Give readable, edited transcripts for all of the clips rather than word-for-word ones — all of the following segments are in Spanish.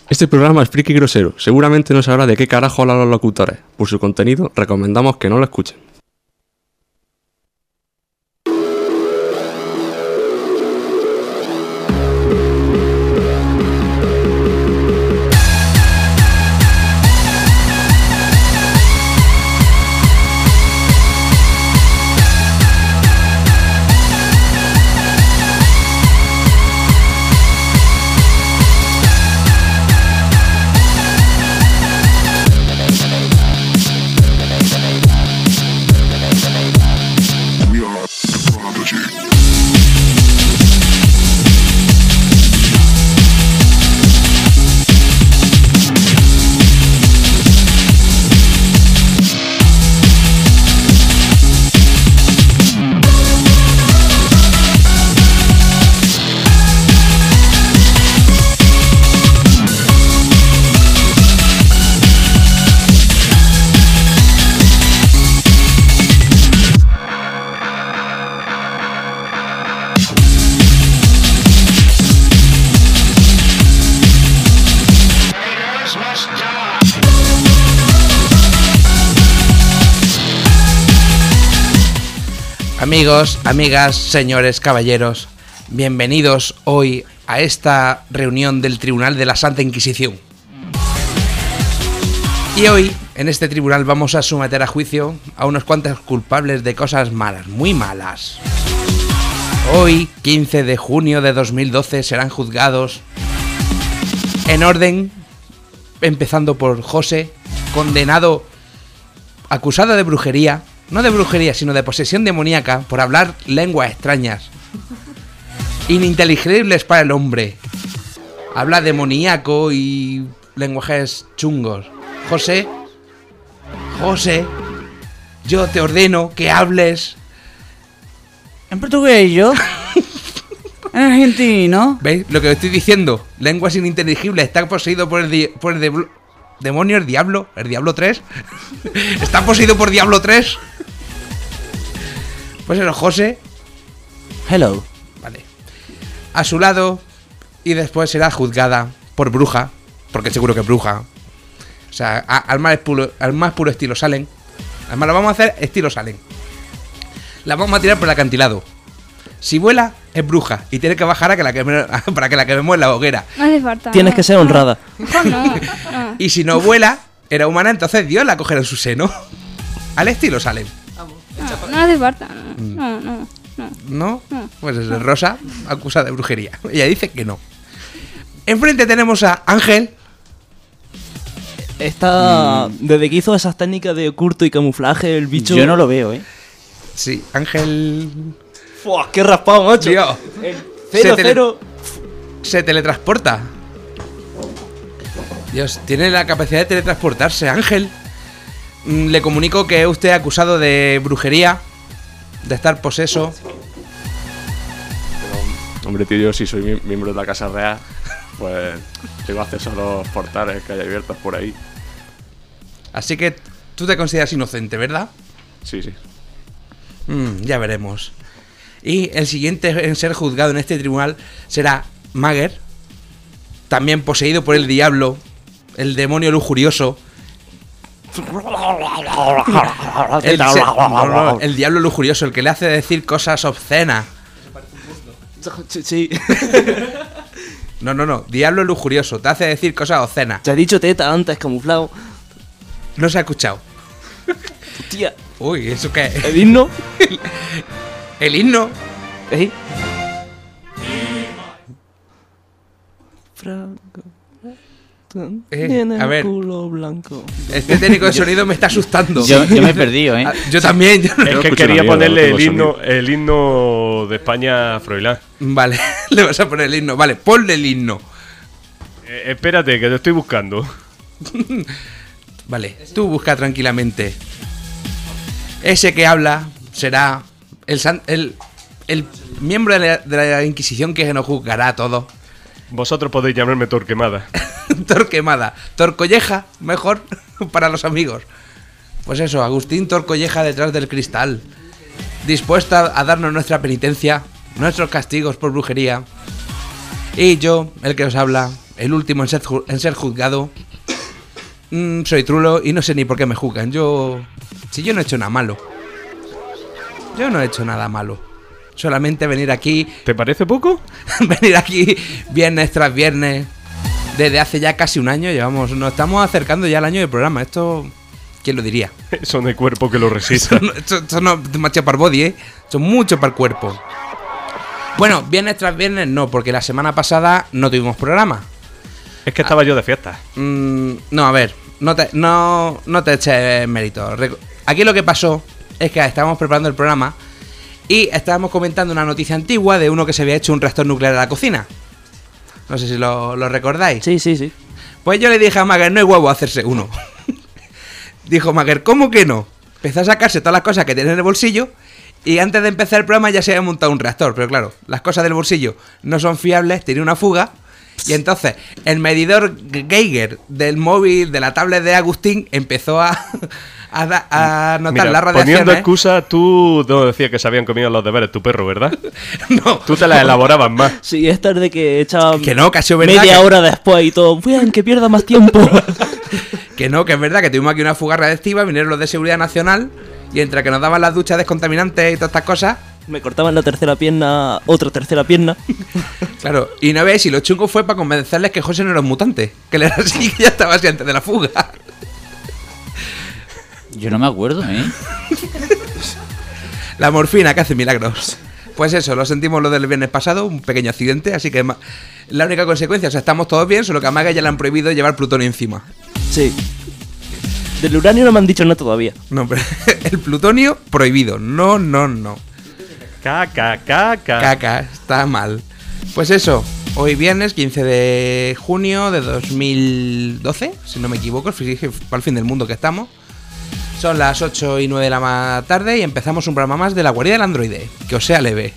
Este programa es friki grosero. Seguramente no sabrá de qué carajo hablan los locutores. Por su contenido, recomendamos que no lo escuchen. Amigos, amigas, señores, caballeros, bienvenidos hoy a esta reunión del Tribunal de la Santa Inquisición. Y hoy, en este tribunal, vamos a someter a juicio a unos cuantos culpables de cosas malas, muy malas. Hoy, 15 de junio de 2012, serán juzgados en orden, empezando por José, condenado, acusado de brujería. No de brujería, sino de posesión demoníaca por hablar lenguas extrañas, ininteligibles para el hombre. Habla demoníaco y lenguajes chungos. José, yo te ordeno que hables en portugués, yo. En argentino. ¿Veis lo que estoy diciendo? Lenguas ininteligibles. Está poseído por el demonio, el Diablo 3. Está poseído por Diablo 3. Pues eso, José. Hello. Vale. A su lado. Y después será juzgada por bruja. Porque seguro que es bruja. O sea, al más puro estilo Salem. Además, lo vamos a hacer estilo Salem. La vamos a tirar por el acantilado. Si vuela, es bruja. Y tiene que bajar para que la quememos en la hoguera. No hace falta. Tienes que ser honrada. No. Y si no vuela, era humana, entonces Dios la cogerá en su seno. Al estilo Salem. No hace falta. No. ¿No? Pues es Rosa, acusada de brujería. Ella dice que no. Enfrente tenemos a Ángel. Desde que hizo esas técnicas de oculto y camuflaje, el bicho. Yo no lo veo, Sí, Ángel. ¡Fua! ¡Qué raspado, macho! Tío, se teletransporta. Dios, tiene la capacidad de teletransportarse, Ángel. Le comunico que usted es acusado de brujería, de estar poseso. Pero, hombre, tío, yo si soy miembro de la Casa Real, pues tengo acceso a los portales que hay abiertos por ahí. Así que tú te consideras inocente, ¿verdad? Sí. Ya veremos. Y el siguiente en ser juzgado en este tribunal será Mager, también poseído por el diablo, el demonio lujurioso. El diablo lujurioso, el que le hace decir cosas obscenas. Sí. No, diablo lujurioso, te hace decir cosas obscenas. Te ha dicho teta antes, camuflado. No se ha escuchado. Hostia. Uy, ¿eso qué es? ¿El himno? El himno. Franco. A ver, culo blanco. este técnico de sonido me está asustando. Yo me he perdido, ¿eh? Yo también. Es que quería ponerle el himno de España a Froilán. Vale, le vas a poner el himno. Vale, ponle el himno. Espérate, que te estoy buscando. Vale, tú busca tranquilamente. Ese que habla será el miembro de la Inquisición que nos juzgará a todos. Vosotros podéis llamarme Torquemada. Torquemada. Torcolleja, mejor para los amigos. Pues eso, Agustín Torcolleja detrás del cristal. Dispuesta a darnos nuestra penitencia, nuestros castigos por brujería. Y yo, el que os habla, el último en ser juzgado. Soy trulo y no sé ni por qué me juzgan. Si yo no he hecho nada malo. Yo no he hecho nada malo. Solamente venir aquí... ¿Te parece poco? Venir aquí viernes tras viernes. Desde hace ya casi un año nos estamos acercando ya al año del programa. Esto, ¿quién lo diría? Eso no hay cuerpo que lo resista. Esto no es demasiado para el body, ¿eh? Esto es mucho para el cuerpo. Bueno, viernes tras viernes no, porque la semana pasada no tuvimos programa. Es que estaba yo de fiesta. No, a ver, no te eches mérito. Aquí lo que pasó es que estábamos preparando el programa y estábamos comentando una noticia antigua de uno que se había hecho un reactor nuclear en la cocina. No sé si lo recordáis. Sí. Pues yo le dije a Mager, no hay huevo a hacerse uno. Dijo Mager, ¿cómo que no? Empezó a sacarse todas las cosas que tiene en el bolsillo y antes de empezar el programa ya se había montado un reactor. Pero claro, las cosas del bolsillo no son fiables, tiene una fuga. Y entonces el Geiger del móvil, de la tablet de Agustín, empezó a notar las radiaciones. Poniendo excusa, tú no decías que se habían comido los deberes tu perro, ¿verdad? No. Tú te las elaborabas más. Sí, esta es de que echaba que no, que ha sido verdad media hora después y todo. Vean, que pierda más tiempo. Que no, que es verdad que tuvimos aquí una fuga radiactiva, vinieron los de Seguridad Nacional y entre que nos daban las duchas descontaminantes y todas estas cosas... Me cortaban la tercera pierna, otra tercera pierna. Claro, y no veis, y lo chungo fue para convencerles que José no era un mutante, que él era así, que ya estaba así antes de la fuga. Yo no me acuerdo, ¿eh? La morfina que hace milagros. Pues eso, lo sentimos lo del viernes pasado, un pequeño accidente, así que la única consecuencia, o sea, estamos todos bien, solo que a Maga ya le han prohibido llevar plutonio encima. Sí. Del uranio no me han dicho nada todavía. No, pero el plutonio prohibido, no. Caca, está mal. Pues eso, hoy viernes 15 de junio de 2012, si no me equivoco, fíjate para el fin del mundo que estamos. Son las 8 y 9 de la tarde y empezamos un programa más de la guarida del androide. Que os sea leve.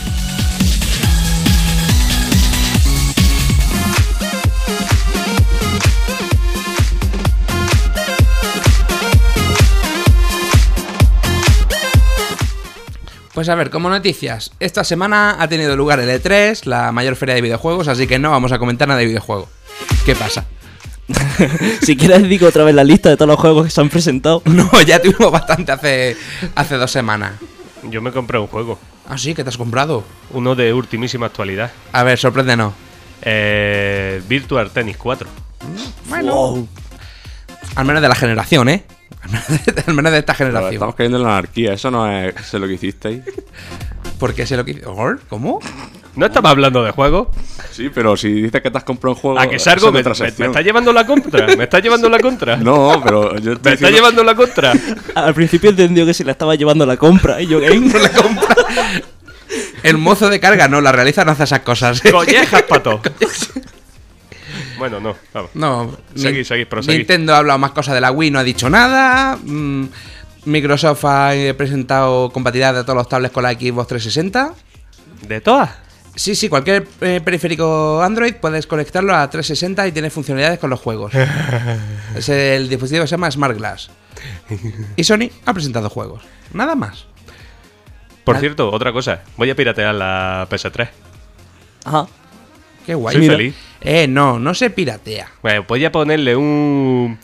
Pues a ver, como noticias, esta semana ha tenido lugar el E3, la mayor feria de videojuegos, así que no vamos a comentar nada de videojuegos. ¿Qué pasa? Si quieres digo otra vez la lista de todos los juegos que se han presentado. No, ya tuvimos bastante hace 2 semanas. Yo me compré un juego. Ah, sí, ¿qué te has comprado? Uno de ultimísima actualidad. A ver, sorpréndenos. Virtual Tennis 4. Bueno, wow. Al menos de la generación, ¿eh? Al menos de esta generación. Pero estamos cayendo en la anarquía, eso no es lo que hicisteis. ¿Por qué sé lo que hiciste? ¿Cómo? ¿No estabas hablando de juegos? Sí, pero si dices que te has comprado un juego... ¿A que salgo? ¿Me estás llevando la contra? ¿Me estás llevando la contra? No, pero yo ¿Me estás llevando la contra? Al principio entendió que se la estaba llevando la compra y yo ¿qué? La compra. El mozo de carga no, la realiza, no hace esas cosas. Collejas, pato. Bueno, no, vamos. No, seguid, proseguid. Nintendo ha hablado más cosas de la Wii, no ha dicho nada. Microsoft ha presentado compatibilidad de todos los tablets con la Xbox 360. ¿De todas? Sí, cualquier periférico Android puedes conectarlo a 360 y tiene funcionalidades con los juegos. El dispositivo se llama Smart Glass. Y Sony ha presentado juegos. Nada más. Por cierto, otra cosa. Voy a piratear la PS3. Ajá. Qué guay. Soy feliz. No se piratea. Bueno, voy a ponerle un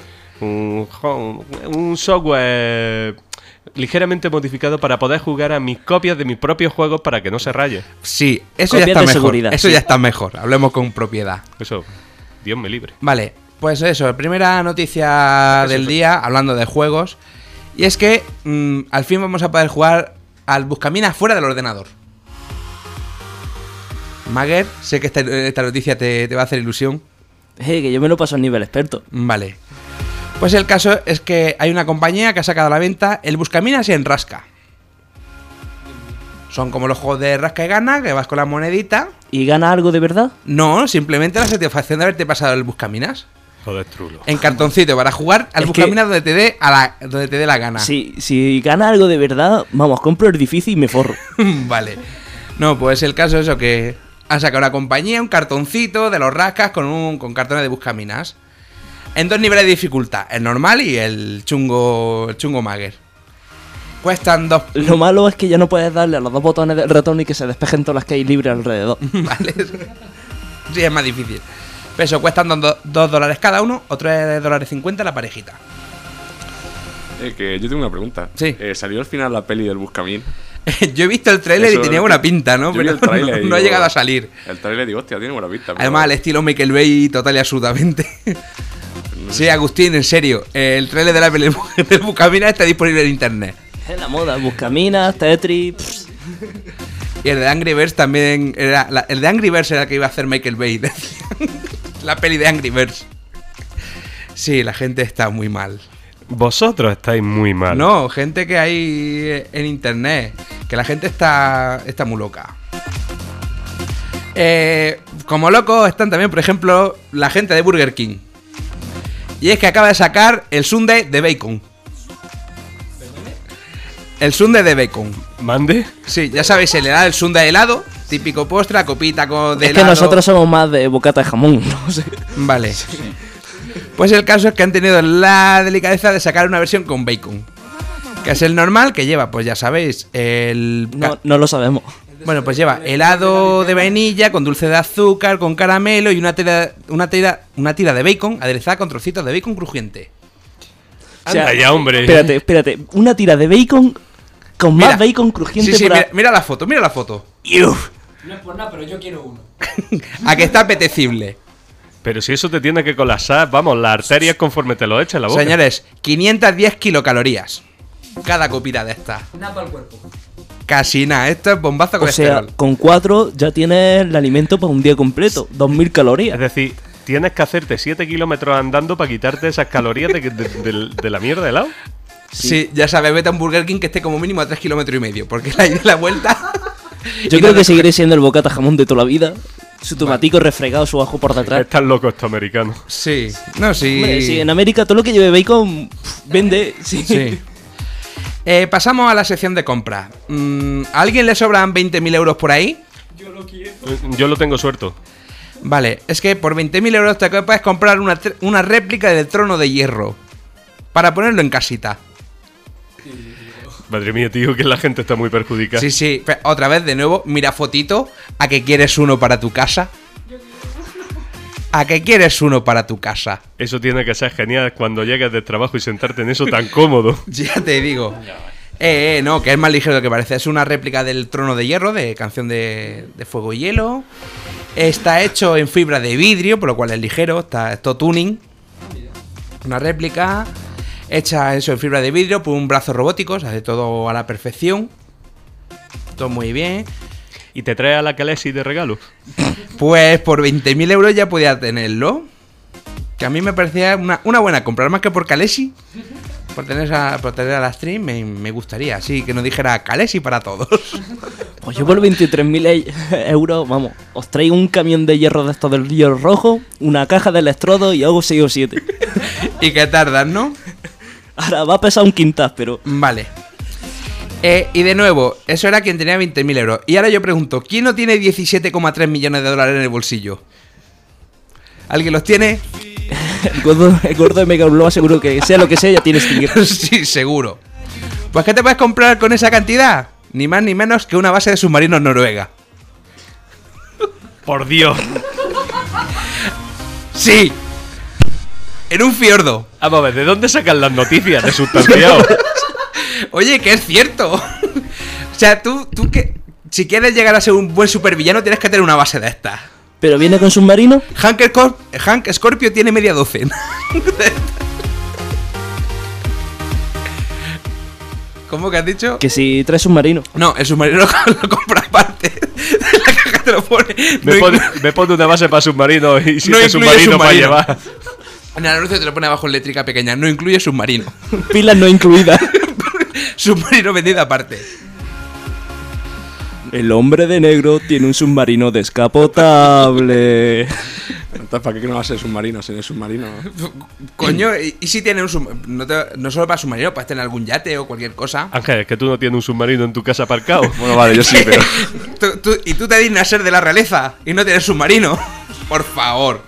software ligeramente modificado para poder jugar a mis copias de mis propios juegos para que no se raye. Sí, eso ya está mejor. Eso ya está mejor. Hablemos con propiedad. Eso, Dios me libre. Vale, pues eso, primera noticia del día, hablando de juegos. Y es que al fin vamos a poder jugar al Buscaminas fuera del ordenador. Mager, sé que esta noticia te va a hacer ilusión. Que yo me lo paso a nivel experto. Vale. Pues el caso es que hay una compañía que ha sacado a la venta el Buscaminas en Rasca. Son como los juegos de Rasca y Gana, que vas con la monedita. ¿Y gana algo de verdad? No, simplemente la satisfacción de haberte pasado el Buscaminas. Joder, trulo. En cartoncito, para jugar al Buscaminas donde te dé la gana. Si gana algo de verdad, vamos, compro el difícil y me forro. Vale. No, pues el caso es eso, que han sacado una compañía, un cartoncito de los Rascas con cartones de Buscaminas. En 2 niveles de dificultad, el normal y el chungo Mager. Cuestan 2... Lo malo es que ya no puedes darle a los 2 botones del ratón y que se despejen todas las que hay libres alrededor. Vale. Sí, es más difícil. Pero cuestan $2 cada uno o $3.50 la parejita. Que yo tengo una pregunta. Sí. ¿Salió al final la peli del Buscamín? Yo he visto el tráiler y tenía buena pinta, ¿no? Yo vi Pero el tráiler y no ha digo- llegado a salir. El trailer digo, hostia, tiene buena pinta. pero- Además, al estilo Michael Bay total y absolutamente. Sí, Agustín, en serio. El tráiler de la peli del Buscaminas está disponible en internet. Es la moda, Buscaminas, Tetris. Pss. Y el de Angry Birds también era... el de Angry Birds era el que iba a hacer Michael Bay. Decían. La peli de Angry Birds. Sí, la gente está muy mal. Vosotros estáis muy mal. No, gente que hay en internet. Que la gente está muy loca. Como locos están también, por ejemplo, la gente de Burger King. Y es que acaba de sacar el sundae de bacon. El sundae de bacon. ¿Mande? Sí, ya sabéis, se le da el sundae helado, típico postre, la copita de Es que helado. nosotros somos más de bocata de jamón, no sé. Vale. Pues el caso es que han tenido la delicadeza de sacar una versión con bacon. Que es el normal, que lleva, pues ya sabéis, No lo sabemos. Bueno, pues lleva helado de vainilla con dulce de azúcar, con caramelo y una tira de bacon aderezada con trocitos de bacon crujiente. O sea, Anda ya, hombre. Espérate. Una tira de bacon con Mira. más bacon crujiente Sí, por ahí. mira la foto, mira la foto. Iu. No es por nada, pero yo quiero uno. A que está apetecible. Pero si eso te tiene que colapsar, vamos, las arterias conforme te lo eches en la boca. Señores, 510 kilocalorías. Cada copita de estas. Nada para el cuerpo. Casi nada, esto es bombazo O sea, colesterol. con 4 ya tienes el alimento para un día completo. 2000 calorías. Es decir, tienes que hacerte 7 kilómetros andando para quitarte esas calorías de la mierda de helado. Sí, ya sabes, vete a un Burger King que esté como mínimo a 3,5 kilómetros, porque la ida y la vuelta. Yo y creo no- que seguiré siendo el bocata jamón de toda la vida. Su tomatico refregado, su ajo por detrás. Están locos estos americanos. Sí, no, sí. Hombre, sí, en América todo lo que lleve bacon vende. Sí. Sí. Pasamos a la sección de compras. ¿A alguien le sobran 20.000 euros por ahí? Yo lo tengo suelto. Vale, es que por 20.000 euros te puedes comprar una réplica del Trono de Hierro para ponerlo en casita. Madre mía, tío, que la gente está muy perjudicada. Sí, sí. Otra vez, de nuevo, mira fotito. ¿A que quieres uno para tu casa? ¿A que quieres uno para tu casa? Eso tiene que ser genial cuando llegues del trabajo y sentarte en eso tan cómodo. Ya te digo. No, que es más ligero de lo que parece. Es una réplica del Trono de Hierro, de Canción de Fuego y Hielo. Está hecho en fibra de vidrio, por lo cual es ligero. Está todo tuning. Una réplica hecha eso en fibra de vidrio por un brazo robótico. Se hace todo a la perfección. Todo muy bien. ¿Y te trae a la Calesi de regalo? Pues por 20.000 euros ya podía tenerlo. Que a mí me parecía una buena compra. Más que por Calesi. Por tener a la stream me gustaría. Así que nos dijera Calesi para todos. Pues yo por 23.000 euros, vamos, os traigo un camión de hierro de estos del hierro rojo, una caja de electrodos y hago 6 o 7. Y que tardan, ¿no? Ahora va a pesar un quintal, pero... Vale. Y de nuevo, eso era quien tenía 20.000 euros. Y ahora yo pregunto, ¿quién no tiene 17,3 millones de dólares en el bolsillo? ¿Alguien los tiene? El gordo de Mega Blow seguro que sea lo que sea ya tiene Stinger. Sí, seguro. Pues ¿qué te puedes comprar con esa cantidad? Ni más ni menos que una base de submarinos noruega. ¡Por Dios! ¡Sí! En un fiordo. Vamos a ver, ¿de dónde sacan las noticias de sustanciados? Oye, que es cierto. O sea, tú que... Si quieres llegar a ser un buen supervillano tienes que tener una base de estas. ¿Pero viene con submarino? Hank Scorpio tiene media docena. ¿Cómo que has dicho? Que si trae submarino. No, el submarino lo compra aparte. La caja te lo pone. Me pone una base para submarinos y si No no incluye submarino para submarino. llevar. En el anuncio te lo pone abajo en eléctrica pequeña. No incluye submarino. Pilas no incluidas. Submarino vendido aparte. El hombre de negro tiene un submarino descapotable. Entonces, ¿para qué no va a ser submarino? Si no es submarino. Coño, ¿y si tiene un submarino? No solo para submarino, puedes tener algún yate o cualquier cosa. Ángel, es que tú no tienes un submarino en tu casa aparcado. Bueno, vale, yo sí, pero. Y tú te dignas ser de la realeza y no tienes submarino. Por favor.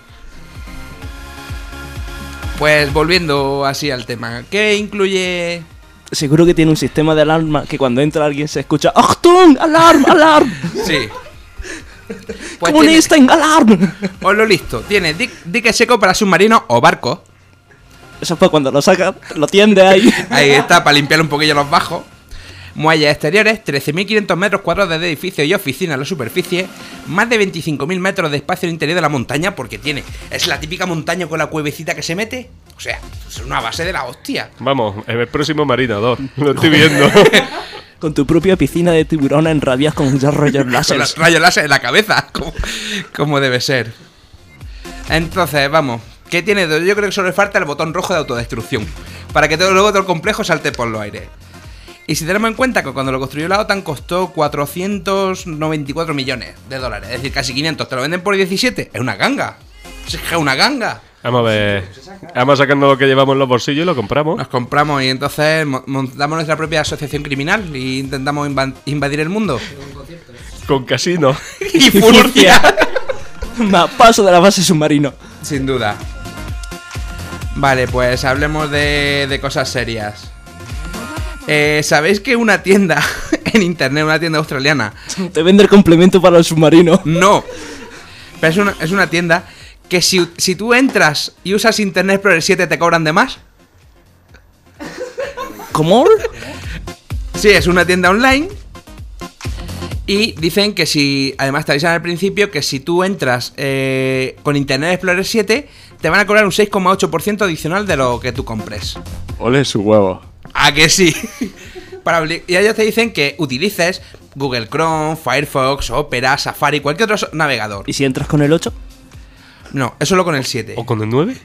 Pues volviendo así al tema. ¿Qué incluye? Seguro que tiene un sistema de alarma que cuando entra alguien se escucha ¡Achtung! ¡Alarm! ¡Alarm! Sí. Pues ¡Comunista en Galar! os lo listo. Tiene dique seco para submarinos o barcos. Eso fue cuando lo sacas, lo tiendes ahí. Ahí está, para limpiar un poquillo los bajos. Muelles exteriores, 13.500 metros cuadrados de edificios y oficinas en la superficie, más de 25.000 metros de espacio en el interior de la montaña, porque es la típica montaña con la cuevecita que se mete. O sea, es una base de la hostia. Vamos, en el próximo Marinador. Lo estoy viendo. Con tu propia piscina de tiburones en rabias con rayos Con láser. los rayos láser en la cabeza, como debe ser. Entonces, vamos, ¿qué tiene? Yo creo que solo le falta el botón rojo de autodestrucción, para que luego todo el complejo salte por los aires. Y si tenemos en cuenta que cuando lo construyó la OTAN costó 494 millones de dólares, es decir, casi 500, te lo venden por 17, es una ganga. Es que es una ganga. Vamos a ver. Vamos sacando lo que llevamos en los bolsillos y lo compramos. Nos compramos y entonces montamos nuestra propia asociación criminal e intentamos invadir el mundo. Con casino. Y furcia. Más paso de la base submarino. Sin duda. Vale, pues hablemos de cosas serias. ¿Sabéis que una tienda en internet, una tienda australiana? Te vende el complemento para el submarino. No. Pero es una tienda que si tú entras y usas Internet Explorer 7 te cobran de más. ¿Cómo? Sí, es una tienda online. Y dicen que si, además te avisan al principio que si tú entras con Internet Explorer 7 te van a cobrar un 6,8% adicional de lo que tú compres. Ole su huevo. ¿A que sí? Y ellos te dicen que utilices Google Chrome, Firefox, Opera, Safari, cualquier otro navegador. ¿Y si entras con el 8? No, es solo con el 7. ¿O con el 9?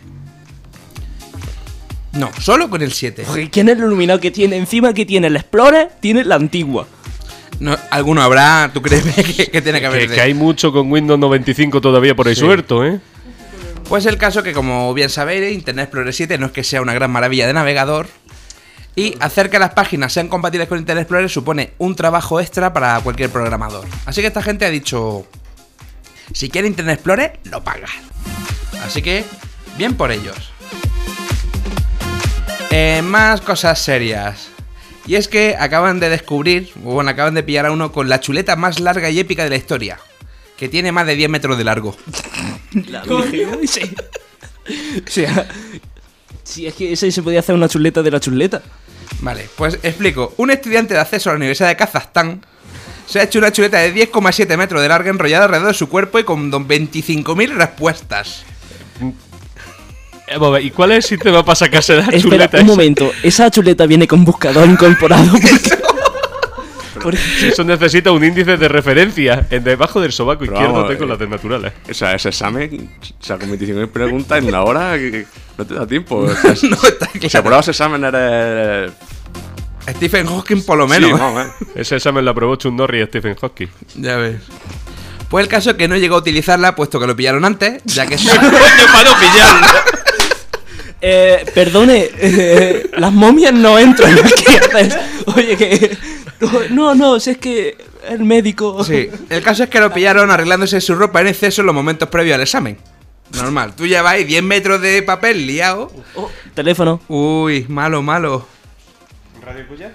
No, solo con el 7. Oye, ¿quién es el iluminado que tiene? Encima que tiene el Explorer, tiene la antigua. No, alguno habrá, ¿tú crees que tiene que haber? Que hay mucho con Windows 95 todavía por ahí Sí. suelto, ¿eh? Pues el caso que, como bien sabéis, Internet Explorer 7 no es que sea una gran maravilla de navegador. Y hacer que las páginas sean compatibles con Internet Explorer supone un trabajo extra para cualquier programador. Así que esta gente ha dicho, si quiere Internet Explorer, lo pagas. Así que, bien por ellos. Más cosas serias. Y es que acaban de descubrir, bueno, acaban de pillar a uno con la chuleta más larga y épica de la historia, que tiene más de 10 metros de largo. La Virgen, sí. O sea, si es que ese se podía hacer una chuleta de la chuleta. Vale, pues explico. Un estudiante de acceso a la Universidad de Kazajstán se ha hecho una chuleta de 10,7 metros de larga enrollada alrededor de su cuerpo y con 25.000 respuestas. ¿Y cuál es el sistema para sacarse la Espera, chuleta un esa? momento. Esa chuleta viene con buscador incorporado. Si eso necesita un índice de referencia. En debajo del sobaco Pero izquierdo vamos, tengo las de naturales. O sea, ese examen, o sea, con 25.000 preguntas en una hora, que no te da tiempo. O sea, No está claro. si apruebas ese examen eres... Stephen Hawking por lo menos. Sí, más o menos. Ese examen lo aprobó Chuck Norris y Stephen Hawking. Ya ves. Pues el caso es que no llegó a utilizarla puesto que lo pillaron antes, ya que para no pillarlo. Perdone, las momias no entran. ¿Qué haces? Oye, que... No, si es que el médico... Sí, el caso es que lo pillaron arreglándose su ropa en exceso en los momentos previos al examen. Normal, tú llevas 10 metros de papel liado. Oh, teléfono. Uy, malo, malo. ¿Radio Cuya?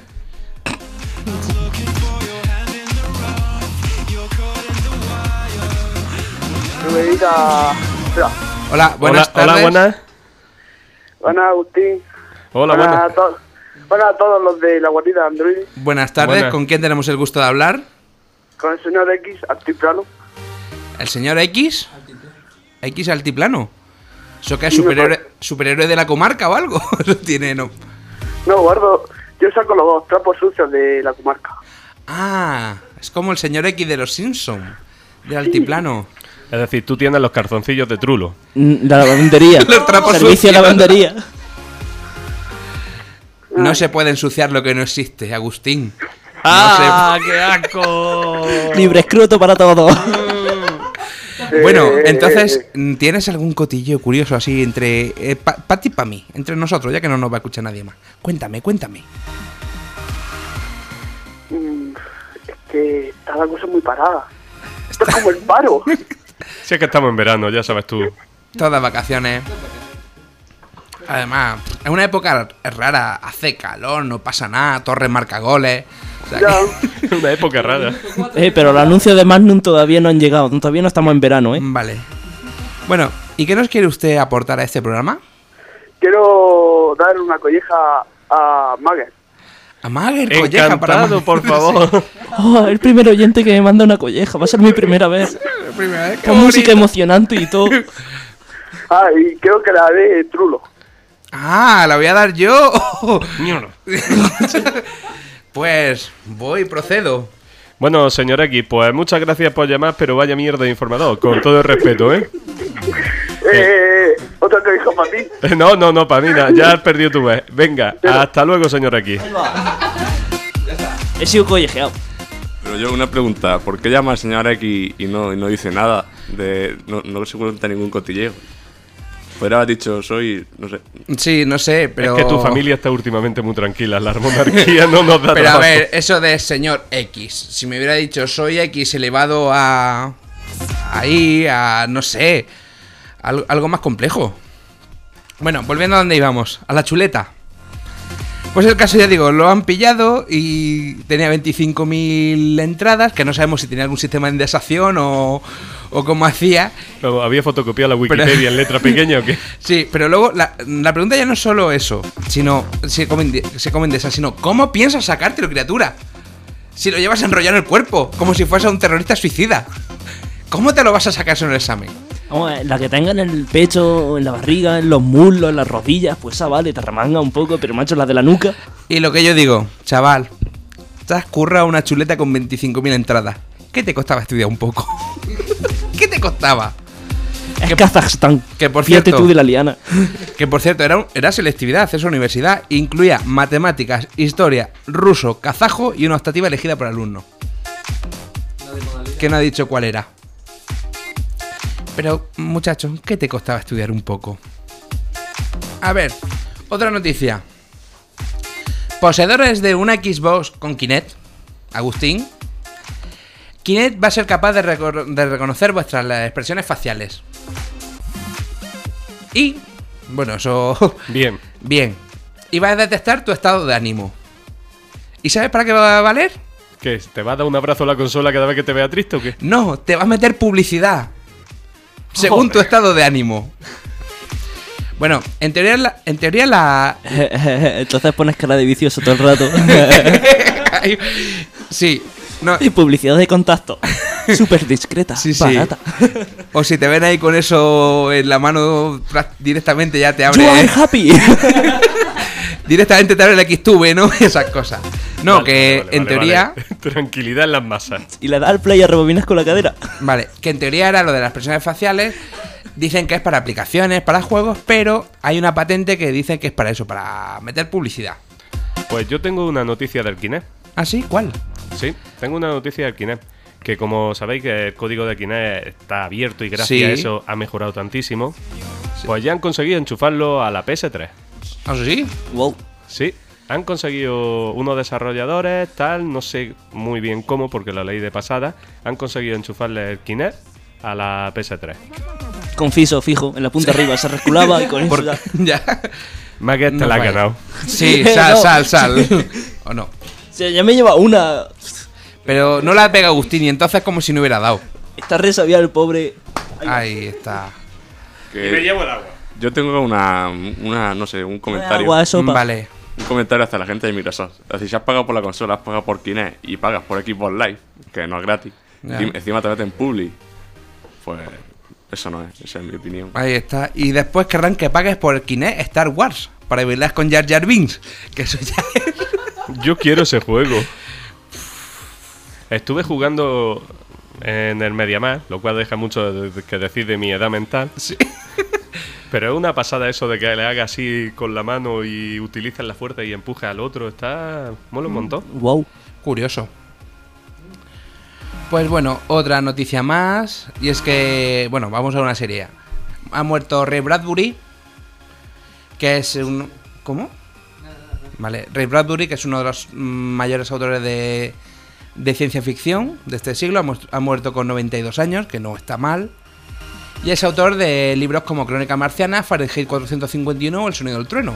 Hola, buenas tardes. Hola, buenas. Buenas, Agustín. Hola, Buenas buenas. a todos. Buenas a todos los de la guarida de Android. Buenas tardes, Buenas. ¿con quién tenemos el gusto de hablar? Con el señor X, altiplano. ¿El señor X? X altiplano. ¿Eso que es Sí, me superhéroe de la comarca o algo? Eso tiene, no. No, guardo. Yo saco los dos trapos sucios de la comarca. Ah, es como el señor X de los Simpsons, del altiplano. Es decir, tú tienes los calzoncillos de Trulo. La lavandería. Los trapos Servicio sucios. de lavandería. No se puede ensuciar lo que no existe, Agustín. ¡Ah, qué asco! Libre escroto para todos. Bueno, entonces, ¿tienes algún cotillo curioso así entre... para ti y para mí, entre nosotros, ya que no nos va a escuchar nadie más? Cuéntame. Es que está la cosa muy parada. Esto es como el paro. Si es que estamos en verano, ya sabes tú. Todas vacaciones. Además, es una época rara, hace calor, no pasa nada, Torres marca goles. O sea Ya, Una época rara. Pero los anuncios de Magnum todavía no han llegado. Todavía no estamos en verano, ¿eh? Vale. Bueno, ¿y qué nos quiere usted aportar a este programa? quiero dar una colleja a Mager. A Mager, colleja para Encantado, Mager. por favor. Oh, el primer oyente que me manda una colleja. Va a ser mi primera vez. Primera vez, qué Con música bonito. emocionante y todo. Ah, y creo que la de Trulo. Ah, la voy a dar yo. Mierda. Pues procedo. Bueno, señor X, pues muchas gracias por llamar, pero vaya mierda de informador, con todo el respeto, ¿eh? Otra colleja para ti. No, para mí nada, ya has perdido tu vez. Venga, hasta luego, señor X. He sido collejeado. Pero yo una pregunta, ¿por qué llama al señor X y no dice nada? No se cuenta ningún cotilleo. Podría haber dicho, soy, no sé. Sí, no sé, pero... Es que tu familia está últimamente muy tranquila, la monarquía no nos da Pero a trabajo. ver, eso de señor X. Si me hubiera dicho soy X elevado a... Ahí, a... no sé. Algo más complejo. Bueno, volviendo a donde íbamos. A la chuleta. Pues el caso, ya digo, lo han pillado y tenía 25.000 entradas, que no sabemos si tenía algún sistema de indexación o cómo hacía. Pero, ¿había fotocopiado la Wikipedia en letra pequeña o qué? Sí, pero luego la pregunta ya no es solo eso, sino se comen sino ¿cómo piensas sacártelo, criatura? Si lo llevas enrollado en el cuerpo, como si fuese un terrorista suicida. ¿Cómo te lo vas a sacar eso en el examen? Vamos, la que tenga en el pecho, en la barriga, en los muslos, en las rodillas, pues esa vale, te remanga un poco, pero macho, la de la nuca. Y lo que yo digo, chaval, te has currado una chuleta con 25.000 entradas. ¿Qué te costaba estudiar un poco? ¿Qué te costaba? Es Kazajstán. que por Fíjate cierto- tú de la liana. Que por cierto, era selectividad, acceso a universidad. Incluía matemáticas, historia, ruso, kazajo y una optativa elegida por alumno. Que no ha dicho cuál era. Pero, muchachos, ¿qué te costaba estudiar un poco? A ver, otra noticia. Poseedores de una Xbox con Kinect, Agustín, Kinect va a ser capaz de reconocer vuestras expresiones faciales. Y, bueno, eso... Bien. Bien. Y va a detectar tu estado de ánimo. ¿Y sabes para qué va a valer? ¿Qué? ¿Te va a dar un abrazo a la consola cada vez que te vea triste o qué? No, te va a meter publicidad. Según tu estado de ánimo. Bueno, en teoría la... Entonces pones cara de vicioso todo el rato. Sí, no, Y publicidad de contacto. Súper discreta, sí, sí. barata. O si te ven ahí con eso en la mano directamente ya te You abre... are happy. Directamente te abre el XTube, ¿no? Y esas cosas. No, Vale, que vale, en vale, teoría... vale. Tranquilidad en las masas. Y le da al play a rebobinas con la cadera. Vale, que en teoría era lo de las expresiones faciales. Dicen que es para aplicaciones, para juegos, pero hay una patente que dicen que es para eso, para meter publicidad. Pues yo tengo una noticia del Kinect. ¿Ah, sí? ¿Cuál? Sí, tengo una noticia del Kinect. Que como sabéis que el código de Kinect está abierto y gracias Sí. a eso ha mejorado tantísimo, pues ya han conseguido enchufarlo a la PS3. ¿Ah, sí? Wow. Sí, han conseguido unos desarrolladores, tal, no sé muy bien cómo, porque lo leí de pasada, han conseguido enchufarle el Kinect a la PS3. Conciso, fijo, en la punta arriba. Se resculaba y con eso ya. Ya. Maguette te No la ha vaya. ganado. Sí, No. sal. ¿O no? O sea, ya me lleva una. Pero no la pega Agustín y entonces como si no hubiera dado. Está resabía el pobre. Ahí está. Que llevo el agua. yo tengo una, no sé, un comentario. Agua de sopa. Vale. Un comentario hacia la gente de Microsoft. Es decir, si has pagado por la consola, has pagado por Kinect y pagas por Xbox Live, que no es gratis, Ya. encima te meten Publi, pues eso no es, esa es mi opinión. Ahí está. Y después querrán que pagues por el Kinect Star Wars para bailar con Jar Jar Binks. Que eso ya es... Yo quiero ese juego. Estuve jugando en el MediaMarkt, lo cual deja mucho que decir de mi edad mental. Pero es una pasada eso de que le haga así con la mano y utilices la fuerza y empujes al otro. Está... mola un montón. Wow. Curioso. Pues bueno, otra noticia más. Y es que, bueno, vamos a una serie. Ha muerto Ray Bradbury, que es un... ¿Cómo? Vale, Ray Bradbury, que es uno de los mayores autores de ciencia ficción de este siglo. Ha muerto con 92 años, que no está mal. Y es autor de libros como Crónica Marciana, Fahrenheit 451 o El sonido del trueno.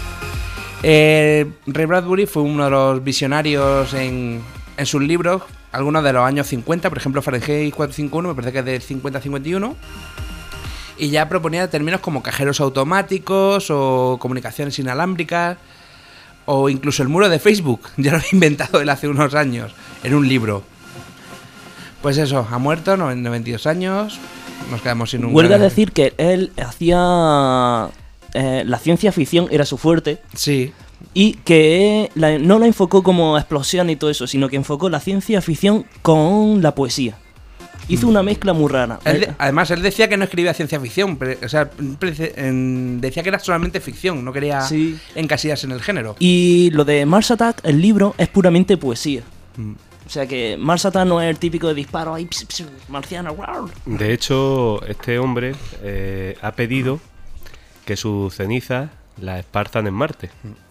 Ray Bradbury fue uno de los visionarios en sus libros, algunos de los años 50, por ejemplo Fahrenheit 451, me parece que es del 50-51, y ya proponía términos como cajeros automáticos o comunicaciones inalámbricas, o incluso el muro de Facebook, ya lo había inventado él hace unos años, en un libro. Pues eso, ha muerto, 92 años, nos quedamos sin un... Huelga decir que él hacía... la ciencia ficción era su fuerte. Sí. Y que no la enfocó como explosión y todo eso, sino que enfocó la ciencia ficción con la poesía. Hizo una mezcla muy rara. Además, él decía que no escribía ciencia ficción, o sea, decía que era solamente ficción, no quería encasillarse en el género. Y lo de Mars Attack, el libro, es puramente poesía. O sea que Mars Attack no es el típico de disparo ahí, marciano. Wow. De hecho, este hombre ha pedido que sus cenizas las espartan en Marte.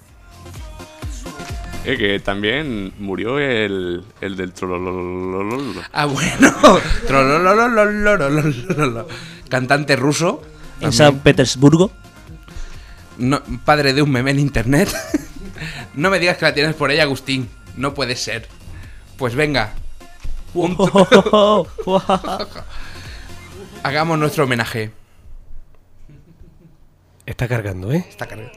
Que también murió el del trolololololo. Ah, bueno. Trololololololololo. Cantante ruso. En San Petersburgo. No, padre de un meme en internet. No me digas que la tienes por ahí, Agustín. No puede ser. Pues venga. Hagamos nuestro homenaje. Está cargando, ¿eh? Está cargando.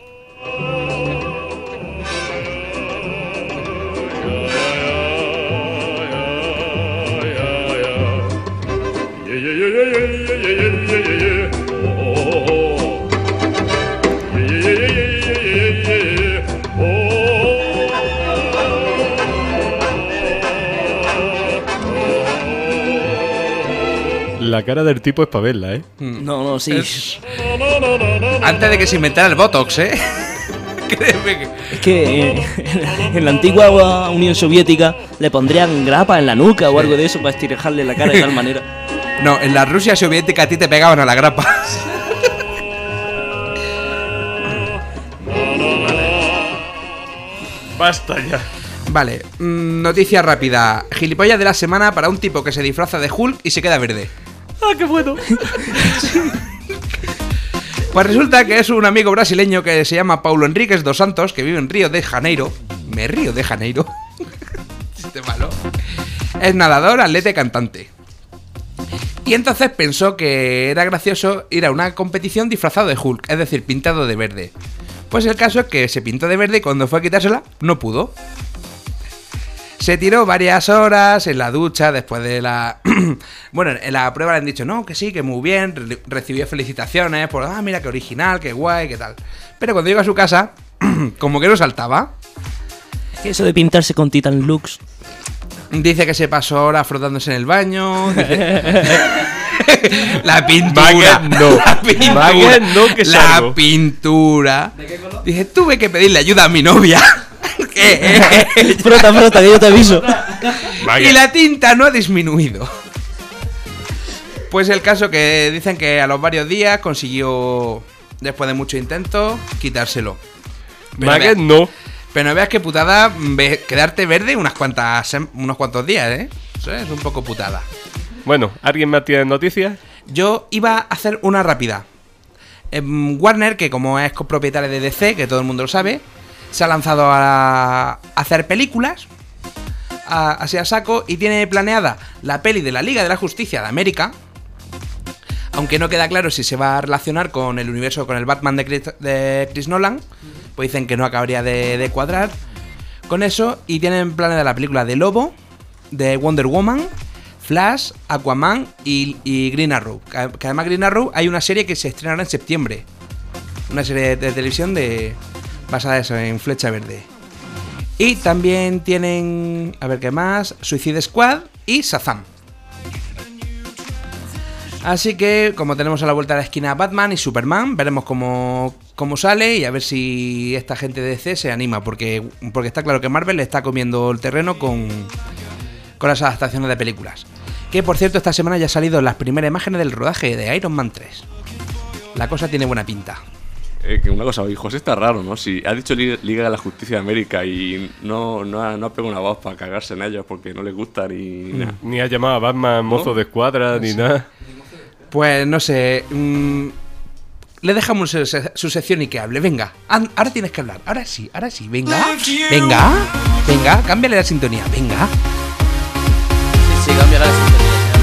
La cara del tipo es para verla, ¿eh? No, sí. Antes de que se inventara el Botox, ¿eh? Es que en la antigua Unión Soviética le pondrían grapa en la nuca o algo de eso para estirejarle la cara de tal manera. No, en la Rusia soviética a ti te pegaban a la grapa. Basta ya. Vale, noticia rápida. Gilipollas de la semana para un tipo que se disfraza de Hulk y se queda verde. ¡Ah, qué bueno! Pues resulta que es un amigo brasileño que se llama Paulo Enríquez dos Santos, que vive en Río de Janeiro. Me río de Janeiro. Chiste malo. Es nadador, atleta y cantante. Y entonces pensó que era gracioso ir a una competición disfrazado de Hulk, es decir, pintado de verde. Pues el caso es que se pintó de verde y cuando fue a quitársela, no pudo. Se tiró varias horas en la ducha después de la... Bueno, en la prueba le han dicho, no, que sí, que muy bien, recibió felicitaciones por, mira qué original, qué guay, qué tal. Pero cuando llegó a su casa, como que no saltaba. Es que eso de pintarse con Titan Lux... Dice que se pasó horas frotándose en el baño. La pintura. Baguette no. La pintura. Baguette no, que la salgo. pintura. ¿De qué color? Dije, tuve que pedirle ayuda a mi novia. Frota, que yo te aviso. Y la tinta no ha disminuido. Pues el caso que dicen que a los varios días consiguió, después de mucho intento, quitárselo. Baguette no. Pero no veas que putada quedarte verde unos cuantos días, ¿eh? Eso es un poco putada. Bueno, ¿alguien más tiene noticias? Yo iba a hacer una rápida. Warner, que como es copropietaria de DC, que todo el mundo lo sabe, se ha lanzado a hacer películas, así a saco, y tiene planeada la peli de la Liga de la Justicia de América, aunque no queda claro si se va a relacionar con el universo, con el Batman de Chris Nolan. Pues dicen que no acabaría de cuadrar con eso. Y tienen planes de la película de Lobo, de Wonder Woman, Flash, Aquaman y Green Arrow. Que además Green Arrow hay una serie que se estrenará en septiembre. Una serie de televisión basada eso, en Flecha Verde. Y también tienen, a ver qué más, Suicide Squad y Shazam. Así que, como tenemos a la vuelta de la esquina Batman y Superman, veremos cómo sale y a ver si esta gente de DC se anima, porque está claro que Marvel le está comiendo el terreno con las adaptaciones de películas. Que, por cierto, esta semana ya han salido las primeras imágenes del rodaje de Iron Man 3. La cosa tiene buena pinta. Que una cosa, José está raro, ¿no? Si ha dicho Liga de la Justicia de América y no ha pegado una voz para cagarse en ellos porque no les gusta ni nada. Ni ha llamado a Batman mozo de escuadra, ni nada. Pues no sé. Le dejamos su sección y que hable. Venga, ahora tienes que hablar. Ahora sí, venga. Venga, cámbiale la sintonía. Venga. Sí, cambia la sintonía.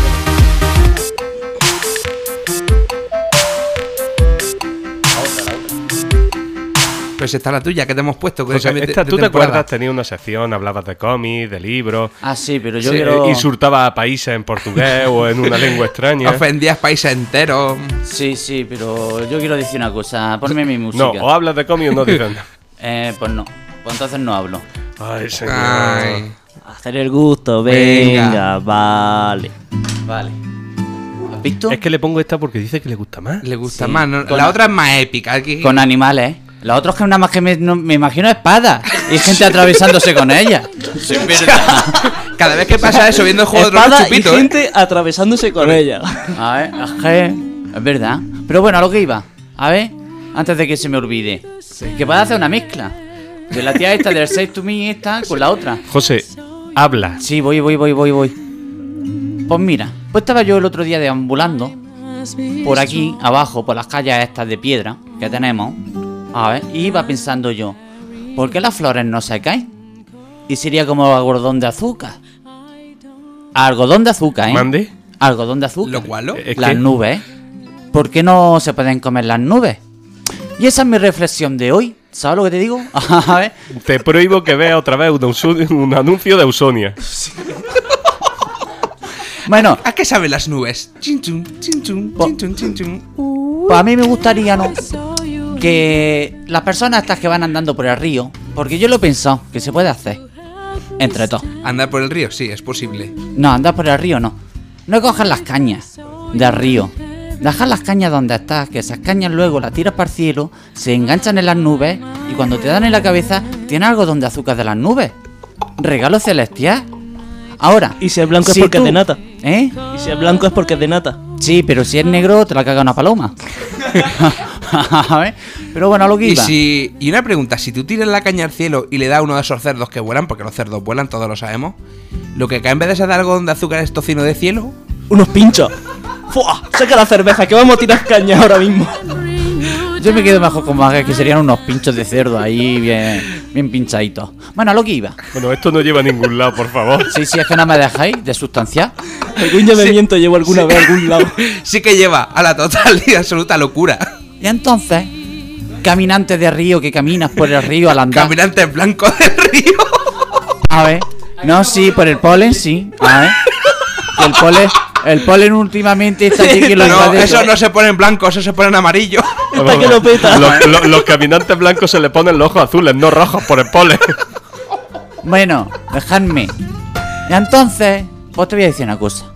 Pues está la tuya que te hemos puesto. José, ¿tú te acuerdas? Tenía una sección, hablabas de cómics, de libros. Ah, sí, pero yo quiero... Insultaba a países en portugués o en una lengua extraña. Ofendías países enteros. Sí, pero yo quiero decir una cosa. Ponme mi música. No, o hablas de cómics o no dices nada. Pues no. Pues entonces no hablo. Ay, señor. Ay. Hacer el gusto, venga, vale. Vale. ¿Has visto? Es que le pongo esta porque dice que le gusta más. Le gusta Sí. más. ¿No? Con- La otra es más épica. Con animales. La otra es que nada más que me imagino espadas y gente atravesándose con ellas. Sí, es verdad. Cada vez que pasa eso viendo el Juego de Tronos Espada y chupito, ¿eh? gente atravesándose con ella. A ver, es que es verdad. Pero bueno, a lo que iba. A ver, antes de que se me olvide. Que puede hacer una mezcla de la tía esta del Say to Me esta con la otra. José, habla. Sí, voy. Pues mira, pues estaba yo el otro día deambulando por aquí, abajo, por las calles estas de piedra que tenemos. A ver, y iba pensando yo, ¿por qué las flores no se caen? Y sería como algodón de azúcar. Algodón de azúcar, ¿eh? ¿Mande? Algodón de azúcar. ¿Lo cual? ¿Es Las que? nubes. ¿Por qué no se pueden comer las nubes? Y esa es mi reflexión de hoy. ¿Sabes lo que te digo? A ver. Te prohíbo que veas otra vez un anuncio de Ausonia. Bueno, ¿A qué saben las nubes? Chin chun, chin chun, chin chun, chin chun. pues a mí me gustaría, ¿no?, que las personas estas que van andando por el río, porque yo lo he pensado, que se puede hacer entre todos. Andar por el río, sí, es posible. No, andar por el río no. No cojas las cañas del río. Dejar las cañas donde estás, que esas cañas luego las tiras para el cielo, se enganchan en las nubes y cuando te dan en la cabeza, tienes algodón de azúcar de las nubes. Regalo celestial. Ahora, Y si es blanco si es porque tú- es de nata. ¿Eh? Y si es blanco es porque es de nata. Sí, pero si es negro te la caga una paloma. A ver, pero bueno, a lo que iba. Y una pregunta, si tú tiras la caña al cielo y le das a uno de esos cerdos que vuelan, porque los cerdos vuelan, todos lo sabemos, lo que cae en vez de ser algodón de azúcar es tocino de cielo. Unos pinchos. ¡Fua! Saca la cerveza, que vamos a tirar caña ahora mismo. Yo me quedo mejor con más que serían unos pinchos de cerdo ahí bien pinchaditos. Bueno, a lo que iba. Bueno, esto no lleva a ningún lado, por favor. Sí, es que no me dejáis de sustanciar. Algún llamamiento llevo alguna vez a algún lado. Sí que lleva a la total y absoluta locura. Y entonces, caminante de río que caminas por el río al andar. Caminante blanco del río. A ver. No, sí, por el polen, sí. A ver. Que el polen últimamente está aquí que lo No, invade eso todo. no se pone en blanco, eso se pone en amarillo. Hasta que lo peta. Los caminantes blancos se le ponen los ojos azules, no rojos, por el polen. Bueno, dejadme. Y entonces, pues te voy a decir una cosa.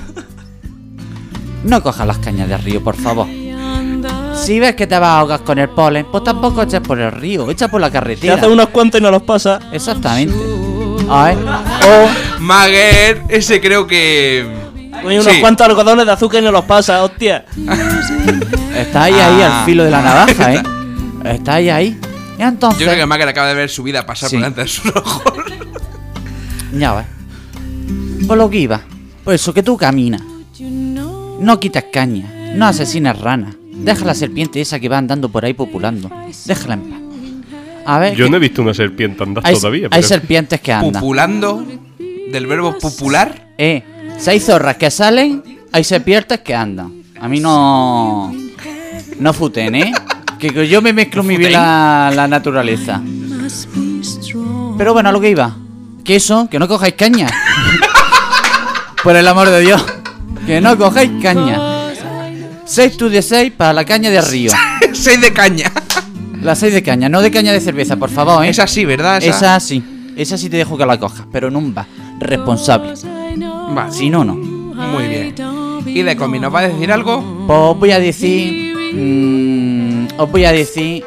No cojas las cañas del río, por favor. Si ves que te vas a ahogar con el polen, pues tampoco eches por el río, echa por la Te carretera. hace unos cuantos y no los pasa. Exactamente. A ver. O Maguer, ese creo que... Hay unos Sí. cuantos algodones de azúcar y no los pasa, hostia. está ahí, al filo de la navaja, ¿eh? Está ahí. Y entonces... Yo creo que Maguer acaba de ver su vida pasar Sí. por delante de sus ojos. Ya ves. Por lo que iba. Por eso que tú caminas. No quitas caña. No asesinas ranas. Deja la serpiente esa que va andando por ahí populando. Déjala en paz. A ver. Yo que- no he visto una serpiente andar hay, todavía. hay Pero... serpientes que andan. Pupulando, del verbo pupular. Si hay zorras que salen, hay serpientes que andan. A mí no. No futen, ¿eh? Que yo me mezclo muy bien la naturaleza. Pero bueno, a lo que iba. Que eso, que no cojáis caña. Por el amor de Dios. Que no cojáis caña. 6 to 6 para la caña de río. 6 de caña. La 6 de caña, no de caña de cerveza, por favor, ¿eh? Es así, ¿verdad? Esa sí. Esa sí te dejo que la cojas, pero en un bar responsable. Vale, Si no, no. muy bien. ¿Y de Comi nos va a decir algo? Pues os voy a decir. Os voy a decir.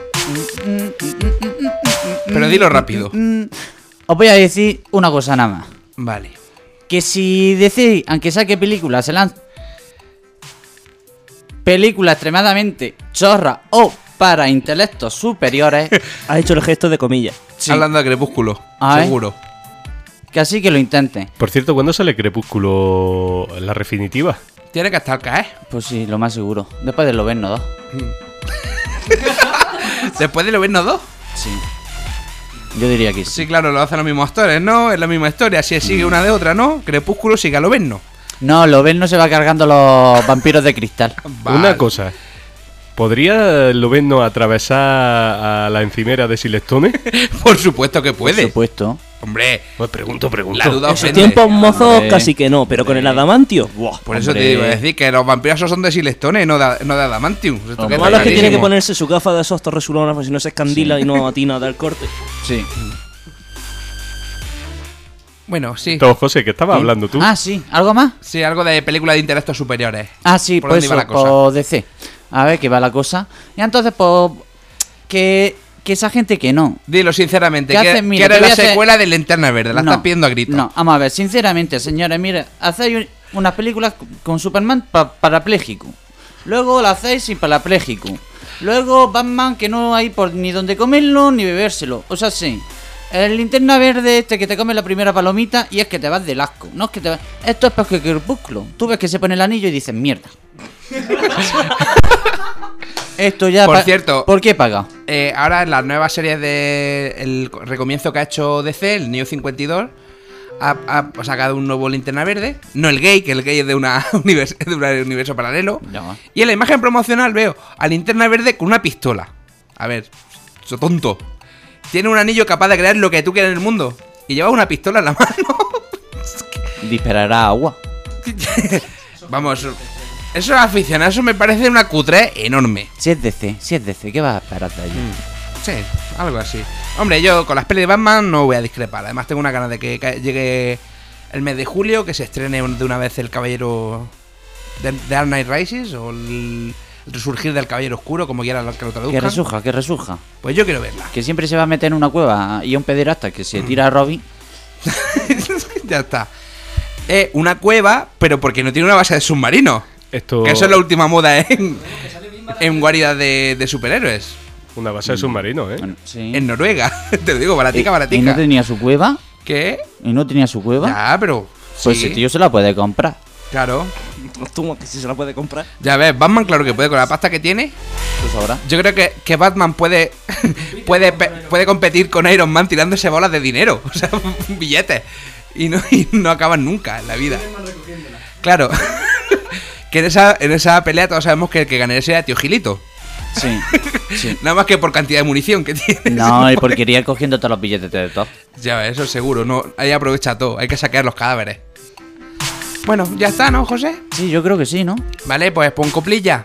Pero dilo rápido. Os voy a decir una cosa nada más. Vale. Que si decís, aunque saque películas, se lanzan películas extremadamente chorras o para intelectos superiores, Has hecho el gesto de comillas. sí, Hablando de Crepúsculo, A ver. seguro. que así que lo intenten. Por cierto, ¿cuándo sale Crepúsculo la definitiva? Tiene que estar caer. Pues sí, lo más seguro. Después de Lobezno 2. Después de Lobezno 2. Sí. Yo diría que sí. Sí, claro, lo hacen los mismos actores, ¿no? Es la misma historia. Si sigue una de otra, ¿no? Crepúsculo sigue a Lobezno. No, Lobezno se va cargando los vampiros de cristal. Vale. Una cosa. ¿Podría Lobezno atravesar a la encimera de Silestone? Por supuesto que Por puede. supuedo. Hombre, Pues pregunto. la duda En sus ofende. tiempos mozos Hombre. casi que no, pero con el adamantio, ¡buah! Por eso Hombre. te digo, es decir, que los vampiros son de Silestone, no de Adamantium. Esto Hombre. Lo malo es que tiene que clarísimo. ponerse su gafa de esos torresulonas, porque si no se escandila y no atina del corte. Sí. Bueno, sí. Todo, José, ¿qué estabas hablando tú? Ah, sí. ¿Algo más? Sí, algo de película de intelectos superiores. Ah, sí, ¿Por pues dónde iba eso, la cosa? por DC. A ver qué va la cosa. Y entonces, pues, que esa gente que no. Dilo sinceramente, ¿Qué que haces? Mira, eres te voy la a hacer- secuela de Linterna Verde. La No, estás pidiendo a gritos. No, vamos a ver, sinceramente, señores, mire, hacéis unas películas con Superman parapléjico. Luego la hacéis sin parapléjico. Luego Batman que no hay por ni donde comerlo ni bebérselo. O sea, sí. El Linterna Verde este que te come la primera palomita y es que te vas del asco. No es que te vas... Esto es porque Crepúsculo. Tú ves que se pone el anillo y dices, mierda. Esto ya... Por cierto- ¿Por qué paga? Ahora en las nuevas series de el recomienzo que ha hecho DC, el New 52, ha sacado un nuevo Linterna Verde. No el gay, que el gay es de una es de un universo paralelo. Ya. Y en la imagen promocional veo a Linterna Verde con una pistola. A ver, eso tonto. Tiene un anillo capaz de crear lo que tú quieras en el mundo. Y lleva una pistola en la mano. Disparará agua. Vamos, eso es aficionado, eso me parece una cutre enorme. Si es DC, ¿qué vas a esperar de allí? Sí, algo así. Hombre, yo con las pelis de Batman no voy a discrepar. Además tengo una ganas de que llegue el mes de julio, que se estrene de una vez el Caballero de Dark Knight Rises o el resurgir del Caballero Oscuro, como quieran que lo traduzcan. Que resurja. Pues yo quiero verla. Que siempre se va a meter en una cueva y a un pederasta que se tira a Robin. Ya está. Una cueva, pero porque no tiene una base de submarino. Esto... Que eso es la última moda en guaridas de superhéroes. Una base de submarino, ¿eh? Bueno, sí. En Noruega. Te lo digo, baratica, ¿Y baratica. no tenía su cueva? ¿Qué? ¿Y no tenía su cueva? Ya, pero... Pues sí, ese tío se la puede comprar. Claro. Tú, que si se la puede comprar. Ya ves, Batman claro que puede, con la pasta que tiene. Pues ahora. Yo creo que Batman puede competir con Iron Man tirándose bolas de dinero. O sea, billetes. Y no acaban nunca en la vida. Claro. Que en esa pelea todos sabemos que el que ganaría sería Tío Gilito. Sí. Sí. Nada más que por cantidad de munición que tiene. No, y porque iría cogiendo todos los billetes de todo. Ya ves, eso seguro. No, ahí aprovecha todo. Hay que saquear los cadáveres. Bueno, ya está, ¿no, José? Sí, yo creo que sí, ¿no? Vale, pues pon coplilla.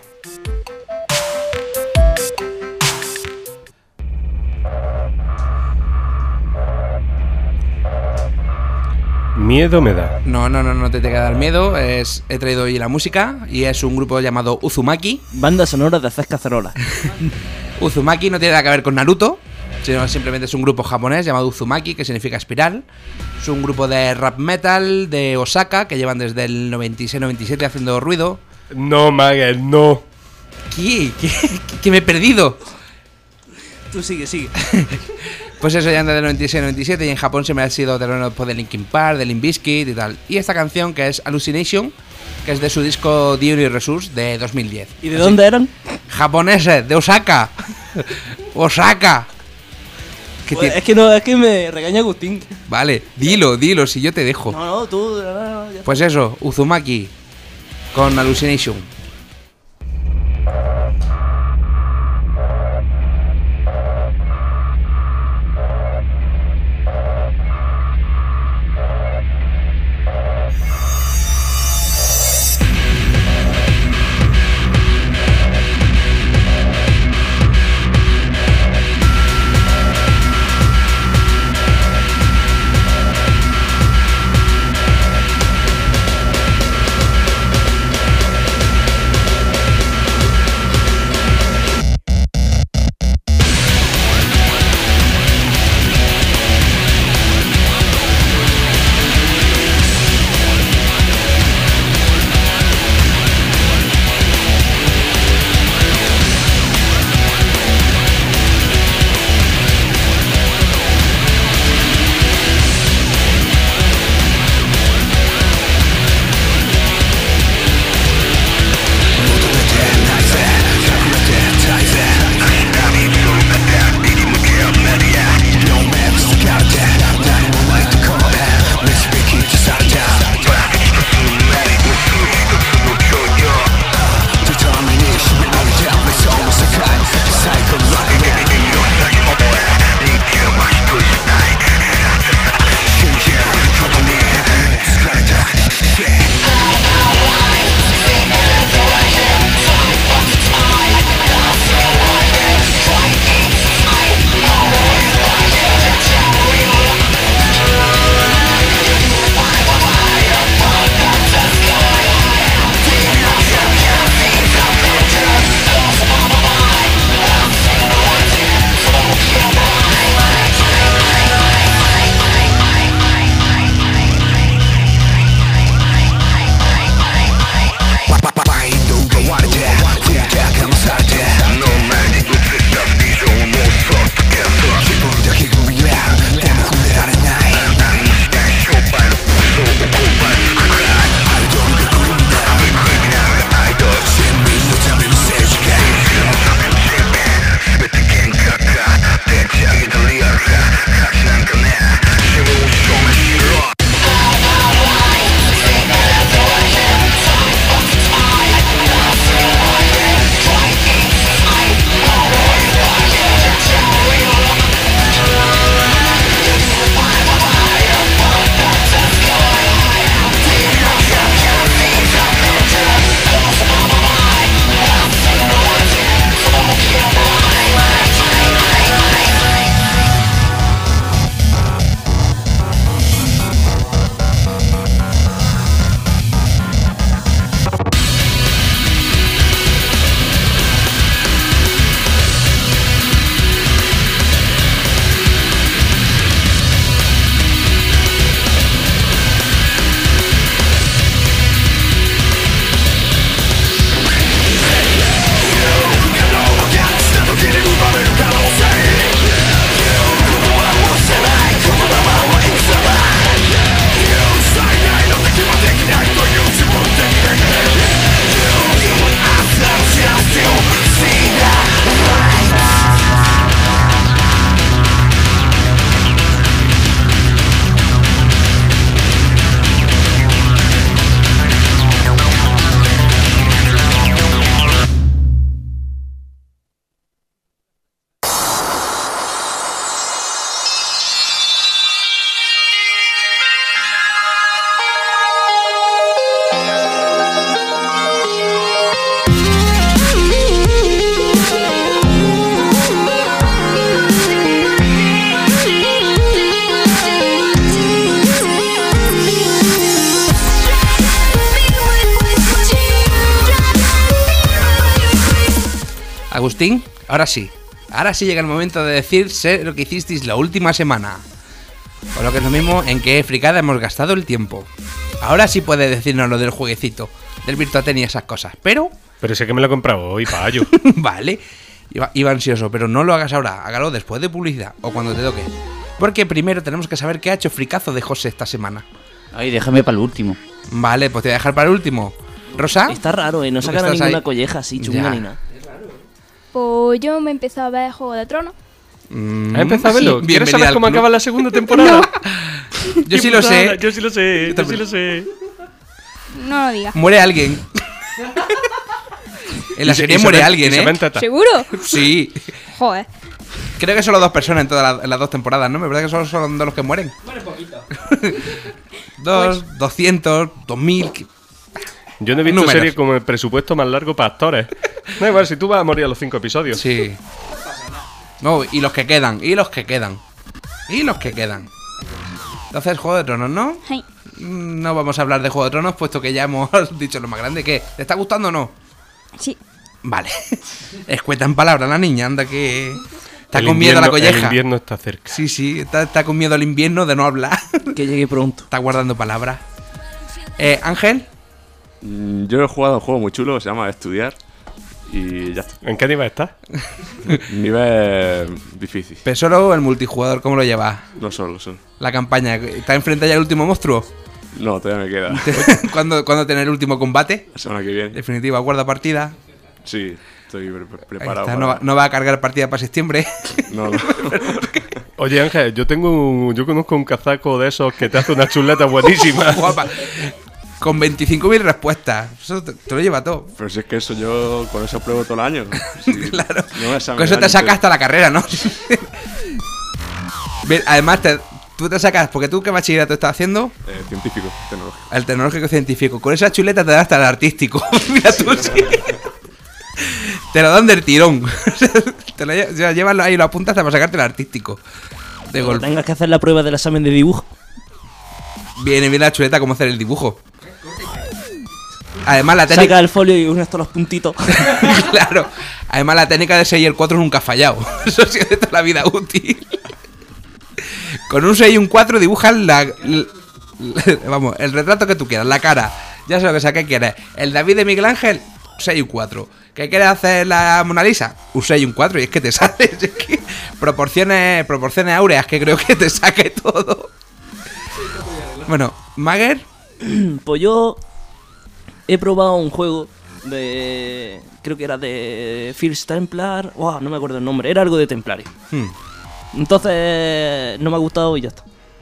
Miedo me da. No te tenga que dar miedo. He traído hoy la música y es un grupo llamado Uzumaki. Banda sonora de hacer cacerolas. Uzumaki no tiene nada que ver con Naruto, sino simplemente es un grupo japonés llamado Uzumaki, que significa espiral. Es un grupo de rap metal de Osaka que llevan desde el 96-97 haciendo ruido. No, Maguel, no. ¿Qué me he perdido? Tú sigue. Pues eso ya desde el 96-97 y en Japón se me ha sido terreno de Linkin Park, de Limp Bizkit y tal. Y esta canción que es Hallucination, que es de su disco The Resource de 2010. ¿Y de dónde eran? Japoneses, de Osaka. Osaka. ¿Qué Pues tiene? es que me regaña Agustín. Vale, dilo, si yo te dejo. No, tú. Ya. Pues eso, Uzumaki con Hallucination. Agustín, ahora sí. Ahora sí llega el momento de decir sé lo que hicisteis la última semana. O lo que es lo mismo, en qué fricada hemos gastado el tiempo. Ahora sí puede decirnos lo del jueguecito, del Virtuaten y esas cosas. Pero sé que me lo he comprado hoy, payo. vale, iba ansioso, pero no lo hagas ahora. Hágalo después de publicidad o cuando te toque. Porque primero tenemos que saber qué ha hecho fricazo de José esta semana. Ay, déjame para el último. Vale, pues te voy a dejar para el último. ¿Rosa? Está raro, no ¿Tú sacan estás ninguna ahí? colleja así chunga Ya. ni nada. Pues yo me empecé a ver Juego de Tronos. ¿Has empezado a verlo? Sí, ¿Quieres bienvenida saber al cómo club. acaba la segunda temporada? Yo sí lo sé. Yo sí lo sé, yo sí lo sé. No lo digas. Muere alguien. En la serie muere alguien, y se ¿eh? ven tetas. ¿Seguro? Sí. Joder. Creo que solo 2 personas en en las 2 temporadas, ¿no? ¿Me verdad que solo son 2 los que mueren? Muere poquito. 2, 200, 2000. Yo no he visto Números. serie con el presupuesto más largo para actores. Da igual, si tú vas a morir a los 5 episodios. Sí. No, y los que quedan, y los que quedan. Y los que quedan. Entonces, Juego de Tronos, ¿no? Hey. No vamos a hablar de Juego de Tronos, puesto que ya hemos dicho lo más grande. ¿Qué? ¿Te está gustando o no? Sí. Vale. Escueta en palabras la niña, anda que... Está El con miedo a la invierno- colleja. El invierno está cerca. Sí, sí, está con miedo al invierno de no hablar. Que llegue pronto. Está guardando palabras. Ángel, Yo he jugado un juego muy chulo que se llama Estudiar. Y ya está. ¿En qué nivel estás? Nivel difícil. pero solo el multijugador, ¿cómo lo llevas? No solo, solo. La campaña, ¿está enfrente ya el último monstruo? No, todavía me queda. ¿Cuándo tener el último combate? La semana que viene. Definitiva, guarda partida. Sí, estoy Ahí preparado. está, para- no va a cargar partida para septiembre. No, no. Oye, Ángel, yo conozco un cazaco de esos que te hace una chuleta buenísima. Guapa. Con 25.000 respuestas. Eso te lo lleva todo. Pero si es que eso yo con eso pruebo todo el año. Sí, Claro. no me examen Con eso el te año sacas entero. hasta la carrera, ¿no? Bien, además, tú te sacas, porque tú qué bachillerato estás haciendo, Científico, tecnológico. el tecnológico científico. Con esa chuleta te da hasta el artístico. Mira tú, sí. Te lo dan del tirón. Te lo llevas ahí y lo apuntas para sacarte el artístico. De Cuando golpe. tengas que hacer la prueba del examen de dibujo. Viene bien la chuleta cómo hacer el dibujo. Además, la técnica. Saca el folio y unes todos los puntitos. Claro. Además, la técnica de 6 y el 4 nunca ha fallado. Eso ha sido de toda la vida útil. Con un 6 y un 4 dibujas vamos, el retrato que tú quieras, la cara. Ya sé lo que sea que quieres. El David de Miguel Ángel, 6 y un 4. ¿Qué quieres hacer la Mona Lisa? Un 6 y un 4. Y es que te sale. Es que proporciones áureas que creo que te saque todo. Bueno, Mager. Pues yo he probado un juego de... Creo que era de First Templar. Wow, no me acuerdo el nombre. Era algo de Templario. Entonces no me ha gustado y ya está.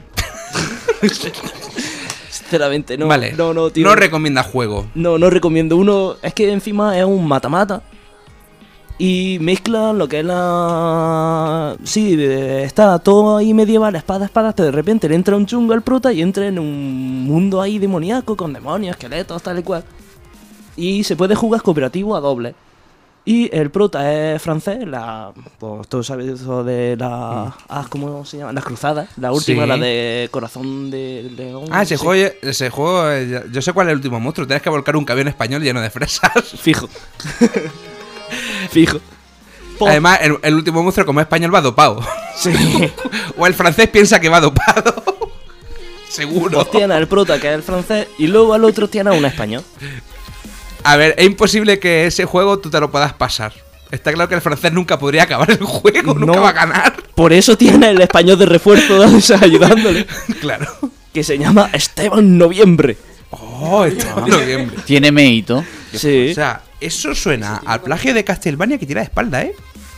Sinceramente, no. Vale. No, tío. No recomiendas juego. No recomiendo. Uno, es que encima es un mata-mata. Y mezcla lo que es la... Sí, está todo ahí medieval, espadas, pero de repente le entra un chungo al prota y entra en un mundo ahí demoníaco con demonios, esqueletos, tal y cual. Y se puede jugar cooperativo a doble. Y el prota es francés, pues tú sabes eso de la... ¿cómo se llama? Las cruzadas. La última, Sí. la de Corazón de León. Ah, ese sí. juego, yo sé cuál es el último monstruo. Tienes que volcar un camión español lleno de fresas. Fijo. Fijo. Po- Además, el último monstruo como es español va dopado. Sí. O el francés piensa que va dopado. Seguro. Pues tiene al prota, que es el francés, y luego al otro tiene a un español. A ver, es imposible que ese juego tú te lo puedas pasar. Está claro que el francés nunca podría acabar el juego, nunca No. va a ganar. Por eso tiene el español de refuerzo ayudándole. Claro. Que se llama Esteban Noviembre. Oh, está en noviembre. Tiene meito. Sí. O sea, eso suena al plagio de Castlevania que tira de espalda, ¿eh?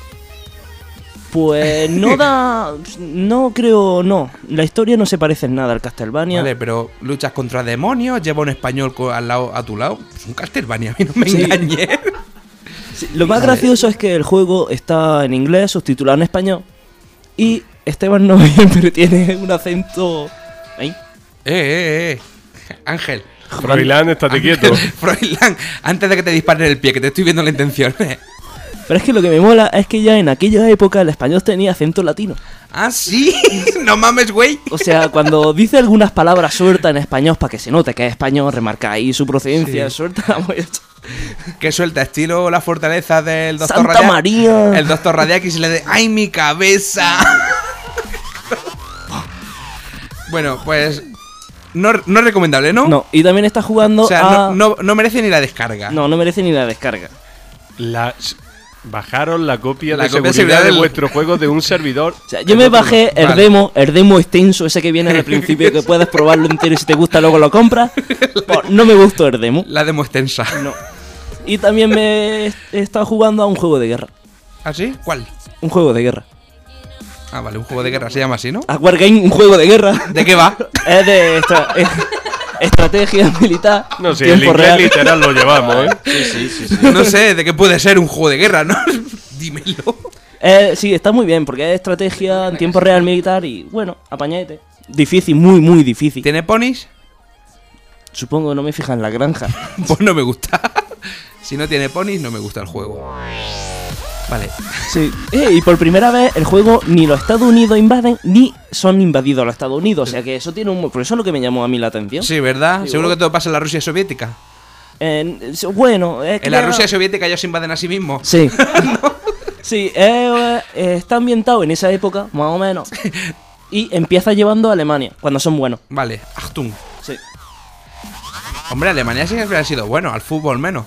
Pues no da... No creo... No. La historia no se parece en nada al Castlevania. Vale, pero luchas contra demonios, lleva un español al lado, a tu lado. Es un Castlevania, a mí no me Sí. engañes. Sí, lo más Vale. gracioso es que el juego está en inglés, subtitulado en español. Y Esteban Noviembre tiene un acento... ¿Ahí? Ángel. Froilán, estate quieto. Froilán, antes de que te disparen el pie, que te estoy viendo la intención. Pero es que lo que me mola es que ya en aquella época el español tenía acento latino. Ah, sí. No mames, güey. O sea, cuando dice algunas palabras sueltas en español para que se note que es español, remarca ahí su procedencia, Sí. suelta. Que suelta estilo la fortaleza del Doctor ¡Santa María! El Doctor Radiakis y le de ¡ay, mi cabeza! Bueno, pues no es recomendable, ¿no? No, y también está jugando O sea, a... no merece ni la descarga. No merece ni la descarga. Bajaron la copia La de copia de seguridad de seguridad del- vuestro juego de un servidor. O sea, yo me bajé el Vale. demo extenso, ese que viene al principio, que puedes probarlo entero y si te gusta luego lo compras. Pues no me gustó el demo. La demo extensa. No. Y también me he estado jugando a un juego de guerra. ¿Ah, sí? ¿Cuál? Un juego de guerra. Ah, vale, un juego de guerra se llama así, ¿no? A Wargame, un juego de guerra. ¿De qué va? Es de estrategia militar. No, si tiempo el inglés real. literal lo llevamos, ¿eh? Sí. No sé de qué puede ser un juego de guerra, ¿no? Dímelo. Sí, está muy bien, porque es estrategia en tiempo real militar y, bueno, apañadete. Difícil, muy difícil. ¿Tiene ponis? Supongo que no me fija en la granja. Pues no me gusta. Si no tiene ponis, no me gusta el juego. Vale. Sí. Y por primera vez el juego ni los Estados Unidos invaden, ni son invadidos los Estados Unidos. O sea que eso tiene un... Por eso es lo que me llamó a mí la atención. Sí, ¿verdad? Sí, Seguro bueno. que todo pasa en la Rusia soviética. Bueno, es que En la ya- Rusia soviética ellos se invaden a sí mismos. Sí. Sí, está ambientado en esa época, más o menos. Y empieza llevando a Alemania, cuando son buenos. Vale, Achtung. Sí. Hombre, Alemania sí que habría sido bueno, al fútbol menos.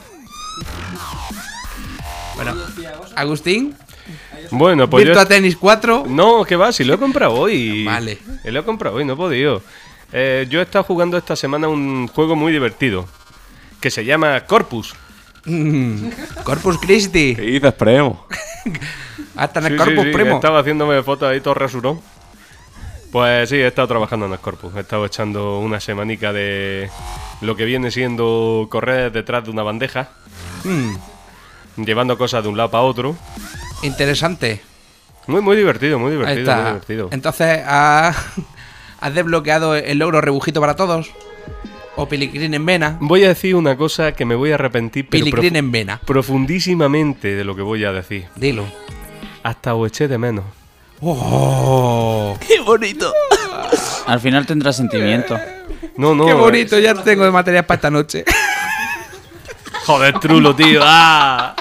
Bueno, Agustín, Bueno, pues yo... Virtua Tennis 4. No, que va, si lo he comprado hoy. Vale. Lo he comprado hoy, no he podido. Yo he estado jugando esta semana un juego muy divertido. Que se llama Corpus. Corpus Christi. ¿Qué dices, primo? Hasta en el Sí, Corpus sí, Primo. estaba haciéndome fotos ahí todo resurón. Pues sí, he estado trabajando en el Corpus. He estado echando una semanica de lo que viene siendo correr detrás de una bandeja, llevando cosas de un lado para otro. Interesante. Muy divertido, muy Ahí divertido, está. muy divertido. Entonces, ¿has desbloqueado el logro rebujito para todos? ¿O Pilicrín en vena? Voy a decir una cosa que me voy a arrepentir, pero Pilicrín en vena. profundísimamente de lo que voy a decir. Dilo. Hasta os eché de menos. ¡Oh! ¡Qué bonito! Al final tendrá sentimiento. No, ¡Qué bonito! Ya tengo de material para esta noche. Joder, trulo, tío. ¡Ah!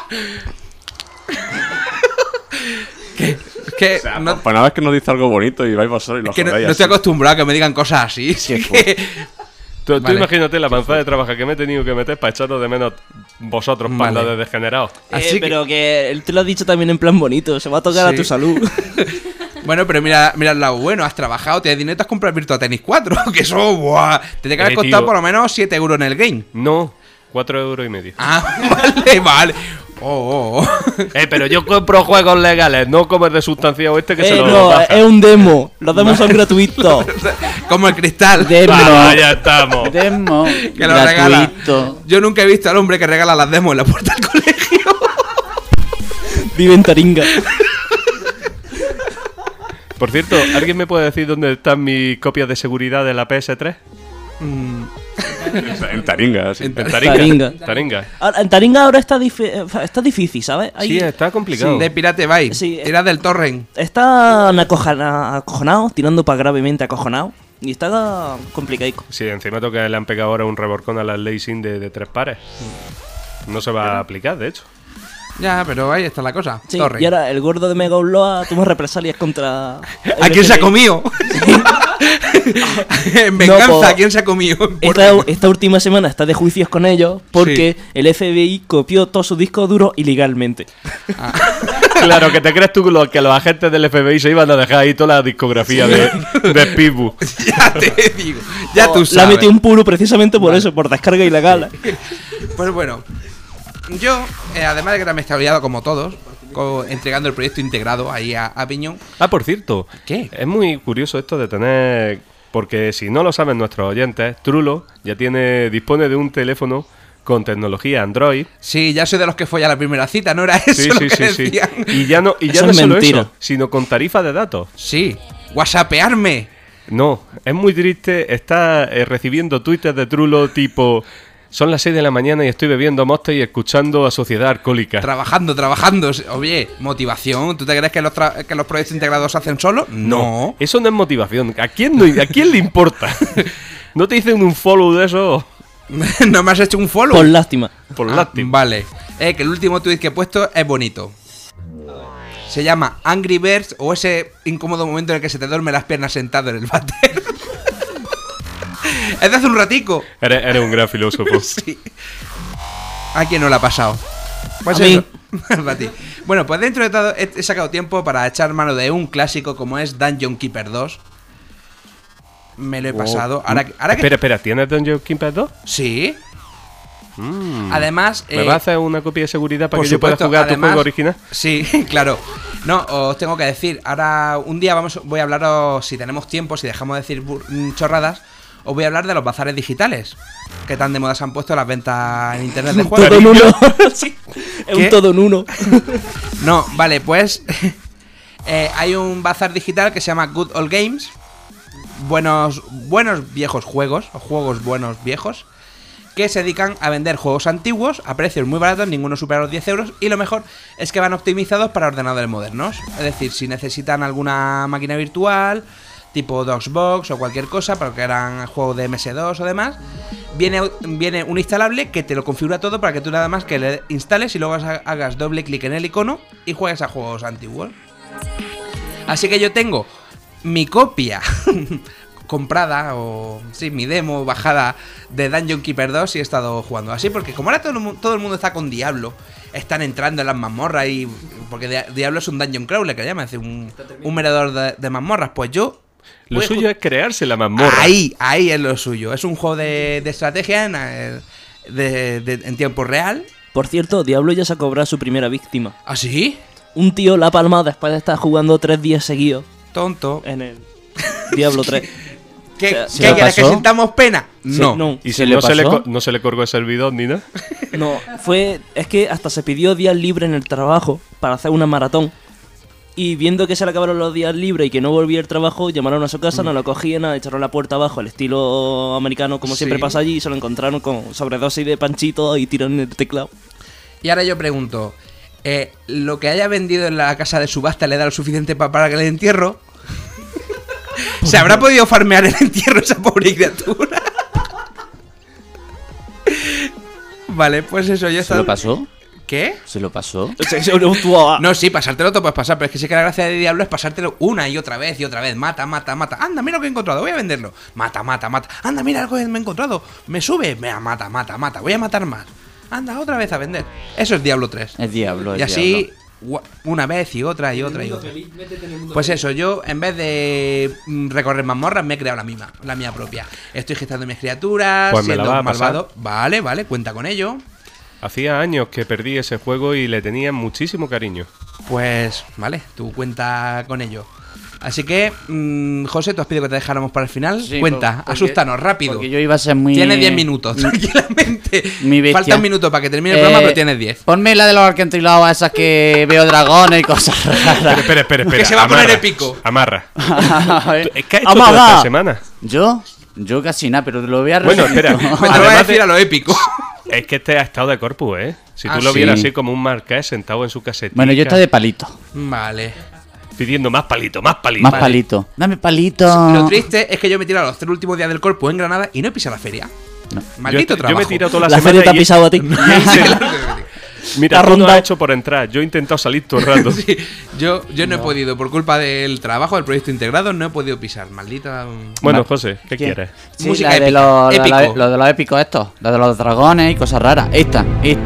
Que no, Pues una vez que nos dice algo bonito y vais vosotros y lo que no, jodéis no estoy así. acostumbrado a que me digan cosas así. Sí que- Tú Vale. imagínate la panzada de trabajo que me he tenido que meter para echaros de menos vosotros, panda Vale. de degenerados. Así que- Pero que él te lo ha dicho también en plan bonito. Se va a tocar Sí. a tu salud. Bueno, pero mira el lado bueno. Has trabajado, tienes dinero, te has comprado el Virtua Tennis 4. Que eso, ¡buah! Te tiene que haber costado Tío. por lo menos 7 euros en el game. No, 4,5 €. Ah, vale. Oh. Pero yo compro juegos legales, no como el de sustancia oeste que se lo No, baja. es un demo. Los demos son gratuitos. Como el cristal. Demo. Ah, ya estamos. Demo. Que lo regala. gratuito. Yo nunca he visto al hombre que regala las demos en la puerta del colegio. Vive en Taringa. Por cierto, ¿alguien me puede decir dónde están mis copias de seguridad de la PS3? En Taringa, sí. En En Taringa. Taringa. Ahora, en Taringa ahora está difícil, ¿sabes? Ahí Sí, está complicado. De Pirate Bay. Sí, Tira del torrent. están acojonados, tirando para gravemente acojonados. Y está complicado. Sí, encima toca que le han pegado ahora un reborcón a las Lacing de 3 pares. No se va a aplicar, de hecho. Ya, pero ahí está la cosa. Sí, Torrent. y ahora el gordo de Mega Upload toma represalias contra... ¿A quién se ha LGTBI. comido? En venganza, No, ¿a quién se ha comido? Esta última semana está de juicios con ellos porque el FBI copió todo su disco duro ilegalmente. Claro, que te crees tú que los agentes del FBI se iban a dejar ahí toda la discografía de Pitbull. Ya te digo. Ya tú Le ha sabes. metido un puro precisamente por eso, por descarga ilegal. Pues bueno, yo, además de que me he estado como todos, entregando el proyecto integrado ahí a Piñón. Ah, por cierto. ¿Qué? Es muy curioso esto de tener... Porque si no lo saben nuestros oyentes, Trulo ya dispone de un teléfono con tecnología Android. Sí, ya soy de los que fue a la primera cita, ¿no era eso Sí, lo sí, que sí, sí. decían? Y ya no Eso no es solo mentira. eso, sino con tarifa de datos. Sí, whatsappearme. No, es muy triste. Está recibiendo twitters de Trulo tipo... Son las 6 de la mañana y estoy bebiendo Monster y escuchando a Sociedad Alcohólica. Trabajando. Oye, motivación. ¿Tú te crees que los proyectos integrados se hacen solos? No. Eso no es motivación. ¿A quién le importa? ¿No te dicen un follow de eso? No me has hecho un follow. Por lástima. Por Ah, lástima. Vale. Que el último tweet que he puesto es bonito. Se llama Angry Birds o ese incómodo momento en el que se te duermen las piernas sentado en el váter. Es de hace un ratico. Eres un gran filósofo. Sí. ¿A quién no le ha pasado? Pues A mí. eso. Para ti. Bueno, pues dentro de todo he sacado tiempo para echar mano de un clásico como es Dungeon Keeper 2. Me lo he pasado. Ahora que... Espera, ¿tienes Dungeon Keeper 2? Sí. Además... ¿Me vas a hacer una copia de seguridad para por que yo pueda supuesto, jugar además- tu juego original? Sí, claro. No, os tengo que decir, ahora un día voy a hablaros, si tenemos tiempo, si dejamos de decir chorradas, os voy a hablar de los bazares digitales. Que tan de moda se han puesto las ventas en internet de juegos. Todo en uno. Sí. Es ¿Qué? un todo en uno. No, vale, pues hay un bazar digital que se llama Good Old Games. Buenos viejos juegos, o juegos buenos viejos, que se dedican a vender juegos antiguos a precios muy baratos, ninguno supera los 10 euros, y lo mejor es que van optimizados para ordenadores modernos. Es decir, si necesitan alguna máquina virtual, tipo DOSBox o cualquier cosa, para que eran juegos de MS2 o demás, viene un instalable que te lo configura todo para que tú nada más que le instales y luego hagas doble clic en el icono y juegues a juegos antiguos. Así que yo tengo mi copia comprada, o sí, mi demo bajada de Dungeon Keeper 2 y he estado jugando así, porque como ahora todo el mundo está con Diablo, están entrando en las mazmorras y... Porque Diablo es un dungeon crawler, que llaman, es decir, un mirador de mazmorras, pues yo... Lo pues, suyo es crearse la mazmorra. Ahí es lo suyo, es un juego de estrategia en tiempo real. Por cierto, Diablo ya se ha cobrado su primera víctima. ¿Ah, sí? Un tío la ha palmado después de estar jugando 3 días seguidos Tonto. en el Diablo 3. ¿Qué ¿Se lo quieres? ¿Que pasó? sintamos pena? No. No, Y ¿Se si le no se, pasó? no se le colgó el servidor ni nada. no, es que hasta se pidió días libres en el trabajo para hacer una maratón. Y viendo que se le acabaron los días libres y que no volvía al trabajo, llamaron a su casa, no lo cogían, echaron la puerta abajo, al estilo americano, como siempre Sí. pasa allí, y se lo encontraron con sobredosis de panchito y tiraron en el teclado. Y ahora yo pregunto, ¿lo que haya vendido en la casa de subasta le da lo suficiente para que le entierro? ¿Se habrá podido farmear el entierro esa pobre criatura? Vale, pues eso, ya está. ¿Se lo pasó? ¿Qué? ¿Se lo pasó? No, sí, pasártelo te puedes pasar, pero es que sí que la gracia de Diablo es pasártelo una y otra vez. Mata, mata, mata. Anda, mira lo que he encontrado, voy a venderlo. Mata, mata, mata. Anda, mira lo que me he encontrado. Me sube. Mira, mata, mata, mata. Voy a matar más. Anda, otra vez a vender. Eso es Diablo 3. Es Diablo, es Y así, Diablo. una vez y otra y otra y otra. Pues eso, yo en vez de recorrer mazmorras me he creado la mía propia. Estoy gestando mis criaturas, Pues me la siendo vas a un malvado. Vale, cuenta con ello. Hacía años que perdí ese juego y le tenía muchísimo cariño. Pues, vale, tú cuenta con ello. Así que, José, tú has pedido que te dejáramos para el final. Sí, Cuenta, porque- asústanos, rápido. Porque yo iba a ser muy... Tienes 10 minutos, tranquilamente. Mi bestia. Falta un minuto para que termine el programa, pero tienes 10. Ponme la de los alcantilados, esas que veo dragones y cosas raras. Espera. Que se va a poner épico. Amarra. A ver. ¿Qué has hecho Amaga. toda esta semana? Yo casi nada, pero lo voy a Bueno, resumir espera. todo. Me te lo voy a Además decir de- a lo épico. Es que este ha estado de corpus, ¿eh? Si tú Ah, lo sí. vieras así como un marqués sentado en su casetita. Bueno, yo estoy de palito. Vale. Pidiendo más palito, más palito. Más palito. Dame palito. Lo triste es que yo me he tirado los 3 últimos días del corpus en Granada y no he pisado la feria. No. Maldito yo trabajo. me he tirado toda la, La semana feria te ha y- pisado a ti. Mira, Te ha tú no rondado. has hecho por entrar. Yo he intentado salir todo el rato. Sí, yo no he podido, por culpa del trabajo, del proyecto integrado, no he podido pisar. Maldita. Bueno, Va. José, ¿qué ¿Quién? quieres? Sí, Música la de épica, los, épico. lo de los épicos estos. La de los dragones y cosas raras. Esta.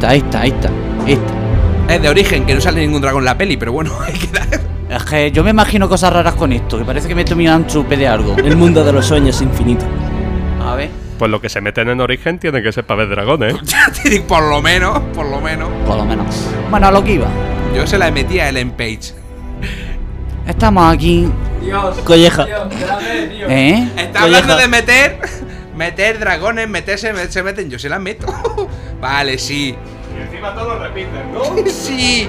Es de origen, que no sale ningún dragón en la peli, pero bueno, hay que dar. Es que yo me imagino cosas raras con esto, que parece que me he tomado un chupe de algo. El mundo de los sueños es infinito. A ver. Pues lo que se meten en origen tiene que ser para ver dragones, ¿eh? Ya te digo, por lo menos. Por lo menos. Bueno, a lo que iba. Yo se la metí a Ellen Page. Estamos aquí. Dios. Colleja. Dios, espérame, tío. ¿Eh? Está Colleja. hablando de meter dragones, se meten, yo se las meto. Vale, sí. Y encima todo lo repiten, ¿no? Sí.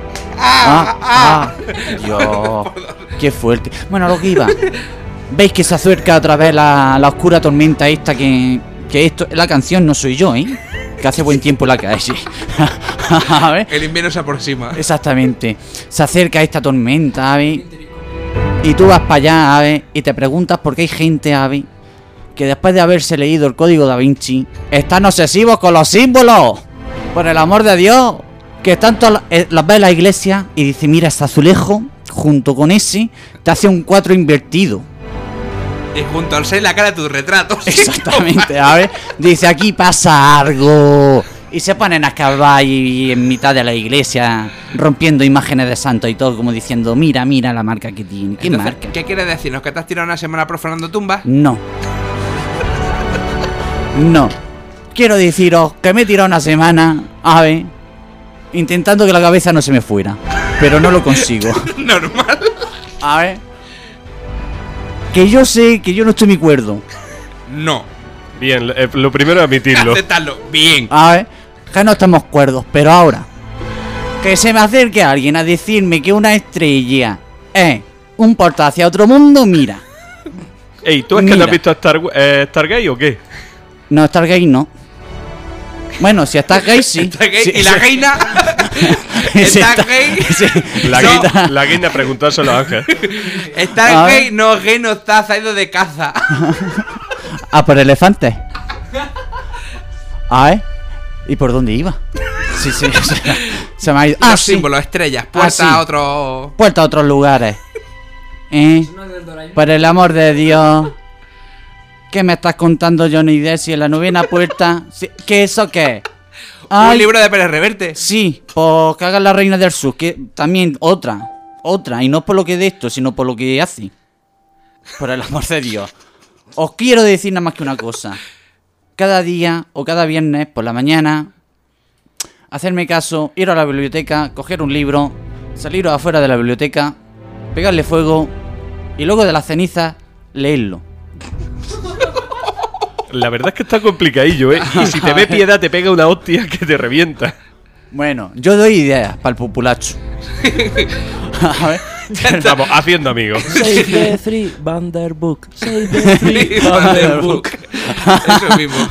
Dios. Qué fuerte. Bueno, a lo que iba. ¿Veis que se acerca otra vez la oscura tormenta esta que esto, la canción no soy yo, ¿eh? Que hace buen tiempo la calle. A ver. El invierno se aproxima. Exactamente. Se acerca esta tormenta, ¿sabes? Y tú vas para allá, ¿sabes? Y te preguntas por qué hay gente, ¿sabes? que después de haberse leído el código Da Vinci, están obsesivos con los símbolos. Por el amor de Dios. Que tanto las ve en la iglesia y dice, mira, este azulejo, junto con ese, te hace un 4 invertido. Y junto al 6 la cara de tus retratos. Exactamente, a ver. Dice, aquí pasa algo. Y se ponen a escabar ahí en mitad de la iglesia, rompiendo imágenes de santos y todo, como diciendo, mira la marca que tiene. ¿Qué Entonces, marca? ¿qué quieres decirnos? ¿Que te has tirado una semana profanando tumbas? No. No. Quiero deciros que me he tirado una semana, a ver, intentando que la cabeza no se me fuera. Pero no lo consigo. Normal. A ver. Que yo sé que yo no estoy muy cuerdo. No. Bien, lo primero es admitirlo. Aceptarlo. Bien. A ver, que no estamos cuerdos, pero ahora que se me acerque alguien a decirme que una estrella es un portal hacia otro mundo, mira. Ey, ¿tú es que no Mira. has visto Stargate o qué? No, Stargate no. Bueno, si estás gay, sí. Está gay. Sí, ¿Y la sí. reina? Sí, ¿Está gay? sí. La guinda preguntárselo a Ángel. ¿Está A gay? ver. No, gay no está, se ha ido de caza. Ah, por elefantes. A ver. ¿Y por dónde iba? Sí, se me ha ido. Los Sí. símbolos, estrellas, puertas sí. a otro. Puerta a otros lugares. Por el amor de Dios. ¿Qué me estás contando, Johnny Depp? Si en la novena puerta... ¿Qué eso qué es? Un Ay, libro de Pérez Reverte. sí, pues que hagan la Reina del Sur, que también otra, y no por lo que de esto, sino por lo que hace. Por el amor de Dios. Os quiero decir nada más que una cosa. Cada día o cada viernes por la mañana, hacerme caso, ir a la biblioteca, coger un libro, saliros afuera de la biblioteca, pegarle fuego y luego de las cenizas, leerlo. La verdad es que está complicadillo, ¿eh? Y si te ve piedad, te pega una hostia que te revienta. Bueno, yo doy ideas para el populacho. A ver. Vamos, haciendo amigos. Save the three, Vanderbook. Save the three, Vanderbook. Vanderbook. Eso mismo.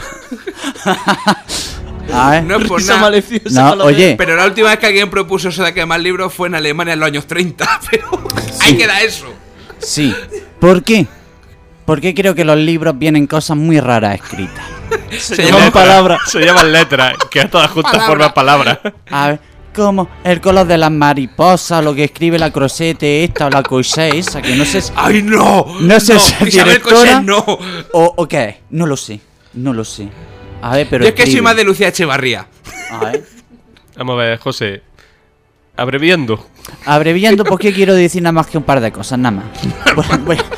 A ver. No es por Risa nada. maliciosa No, con lo oye. Pero la última vez que alguien propuso eso de quemar libros fue en Alemania en los años 30. Pero ahí queda eso. Sí. ¿Por qué? Porque creo que los libros vienen cosas muy raras escritas. Se llaman palabras. Se llaman letras, que a todas justas Palabra. forman palabras. A ver, como el color de las mariposas, lo que escribe la Crosete esta o la Coixet esa, que no sé si... ¡Ay, no! No sé si es Isabel directora Cochet, no. o qué. No lo sé. A ver, pero Yo es que soy escribe. más de Lucía Echevarría. A ver. Vamos a ver, José. Abreviando. Abreviando, ¿por qué quiero decir nada más que un par de cosas? Nada más.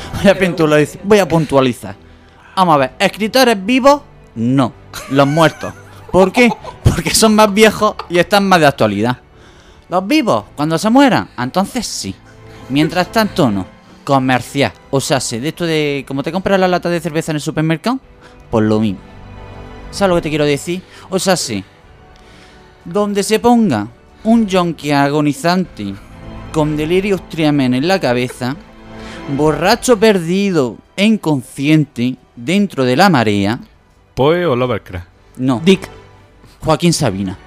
Voy a puntualizar. Vamos a ver, ¿escritores vivos? No, los muertos. ¿Por qué? Porque son más viejos y están más de actualidad. Los vivos, cuando se mueran, entonces sí. Mientras tanto, no. Comercial. O sea, de esto de... Como te compras la lata de cerveza en el supermercado, pues lo mismo. ¿Sabes lo que te quiero decir? O sea, sí. Donde se ponga un yonki agonizante con delirios triamen en la cabeza, borracho perdido e inconsciente dentro de la marea. ¿Poe o Lovecraft? No, Dick. Joaquín Sabina.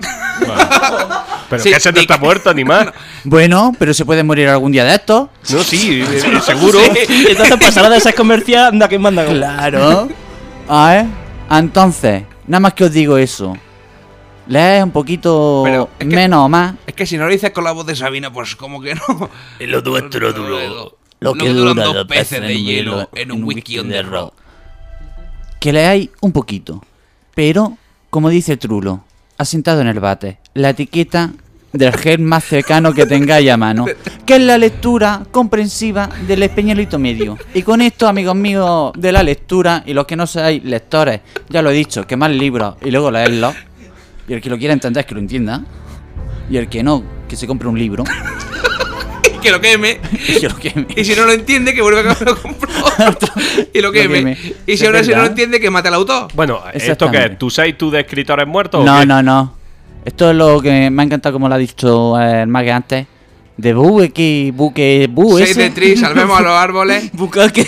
Pero Sí, que ese no está muerto ni más. Bueno, pero se puede morir algún día de estos. No, sí, seguro. Entonces pasará de ser comercial, anda que manda. Claro. A ver, entonces, nada más que os digo eso. Lees un poquito Pero es que- menos o más. Es que si no lo dices con la voz de Sabina, pues como que no. Lo nuestro duro. Lo que duran dos peces de hielo en un whisky on the road. Que leáis un poquito. Pero, como dice Trulo, asentado en el bate, la etiqueta del gel más cercano que tengáis a mano, que es la lectura comprensiva del españolito medio. Y con esto, amigos míos de la lectura, y los que no seáis lectores, ya lo he dicho, quemad libros y luego leerlos. Y el que lo quiera entender, que lo entienda. Y el que no, que se compre un libro. Y que lo queme. Y que lo queme. Y si no lo entiende, que vuelva a que lo compró. Y lo queme. Y si Es aún así no lo verdad. entiende, que mate al autor. Bueno, ¿esto qué Exactamente. es? ¿Tú sabes tú de escritores muertos o No, qué? no. Esto es lo que me ha encantado, como lo ha dicho el mague antes. De buque, Save the tree, salvemos a los árboles. Bucaque.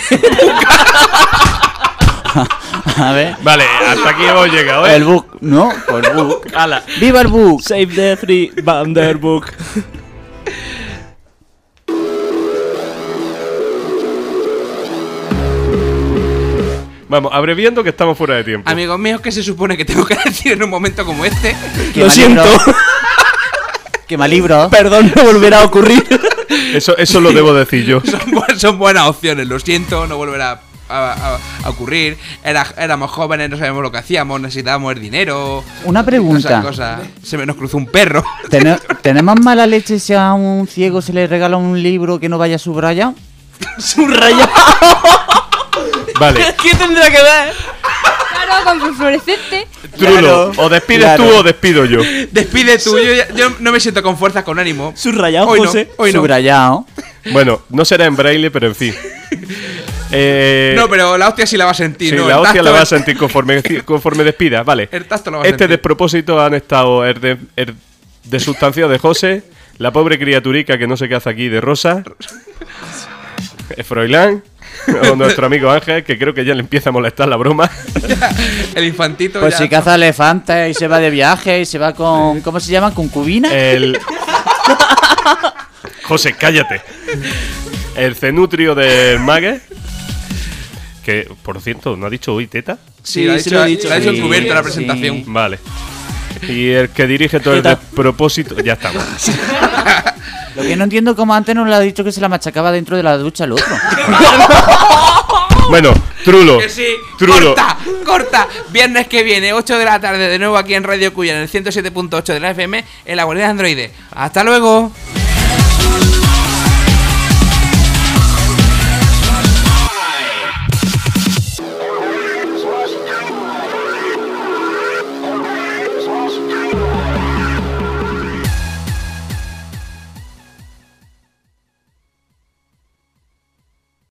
A ver. Vale, hasta aquí hemos llegado, ¿eh? El bug. No, pues el bug. Ala. ¡Viva el bug! Save the three, Vanderbook. Vamos, abreviando que estamos fuera de tiempo. Amigos míos, ¿qué se supone que tengo que decir en un momento como este? Lo siento. Que mal libro. Perdón, no volverá a ocurrir. Eso lo debo decir yo. Son buenas opciones, lo siento, no volverá a ocurrir. Éramos jóvenes, no sabíamos lo que hacíamos, necesitábamos el dinero. Una pregunta. Se me nos cruzó un perro. ¿Tenemos mala leche si a un ciego se le regala un libro que no vaya subrayado? Subrayado. Vale. ¿Qué tendrá que ver? Claro, con fluorescente. Trulo, o despides tú o despido yo. Despide tú, yo no me siento con fuerzas, con ánimo. Subrayado, Hoy José. no, hoy no. Subrayado. Bueno, no será en braille, pero en fin. No, pero la hostia sí la va a sentir, Sí, ¿no? la El hostia tacto la va a es- sentir conforme despida, vale. El tacto lo va a Este sentir. despropósito han estado el de sustancia de José, la pobre criaturica que no sé qué hace aquí de Rosa, Froilán, o nuestro amigo Ángel, que creo que ya le empieza a molestar la broma. El infantito Pues ya... si caza elefantes y se va de viaje y se va con... ¿Cómo se llama? ¿Concubina? José, cállate. El cenutrio del Mague, que por cierto, ¿no ha dicho hoy teta? Sí, lo ha Sí, dicho, lo he dicho. lo ha dicho Sí, encubierto en la sí. presentación. Vale. Y el que dirige todo el Teta. despropósito, ya estamos. Lo que no entiendo como antes nos lo ha dicho que se la machacaba dentro de la ducha el otro. Bueno, Trulo. Que sí, Trulo. corta. Viernes que viene, 8 de la tarde, de nuevo aquí en Radio Cuya, en el 107.8 de la FM, en la guardia de Android. ¡Hasta luego!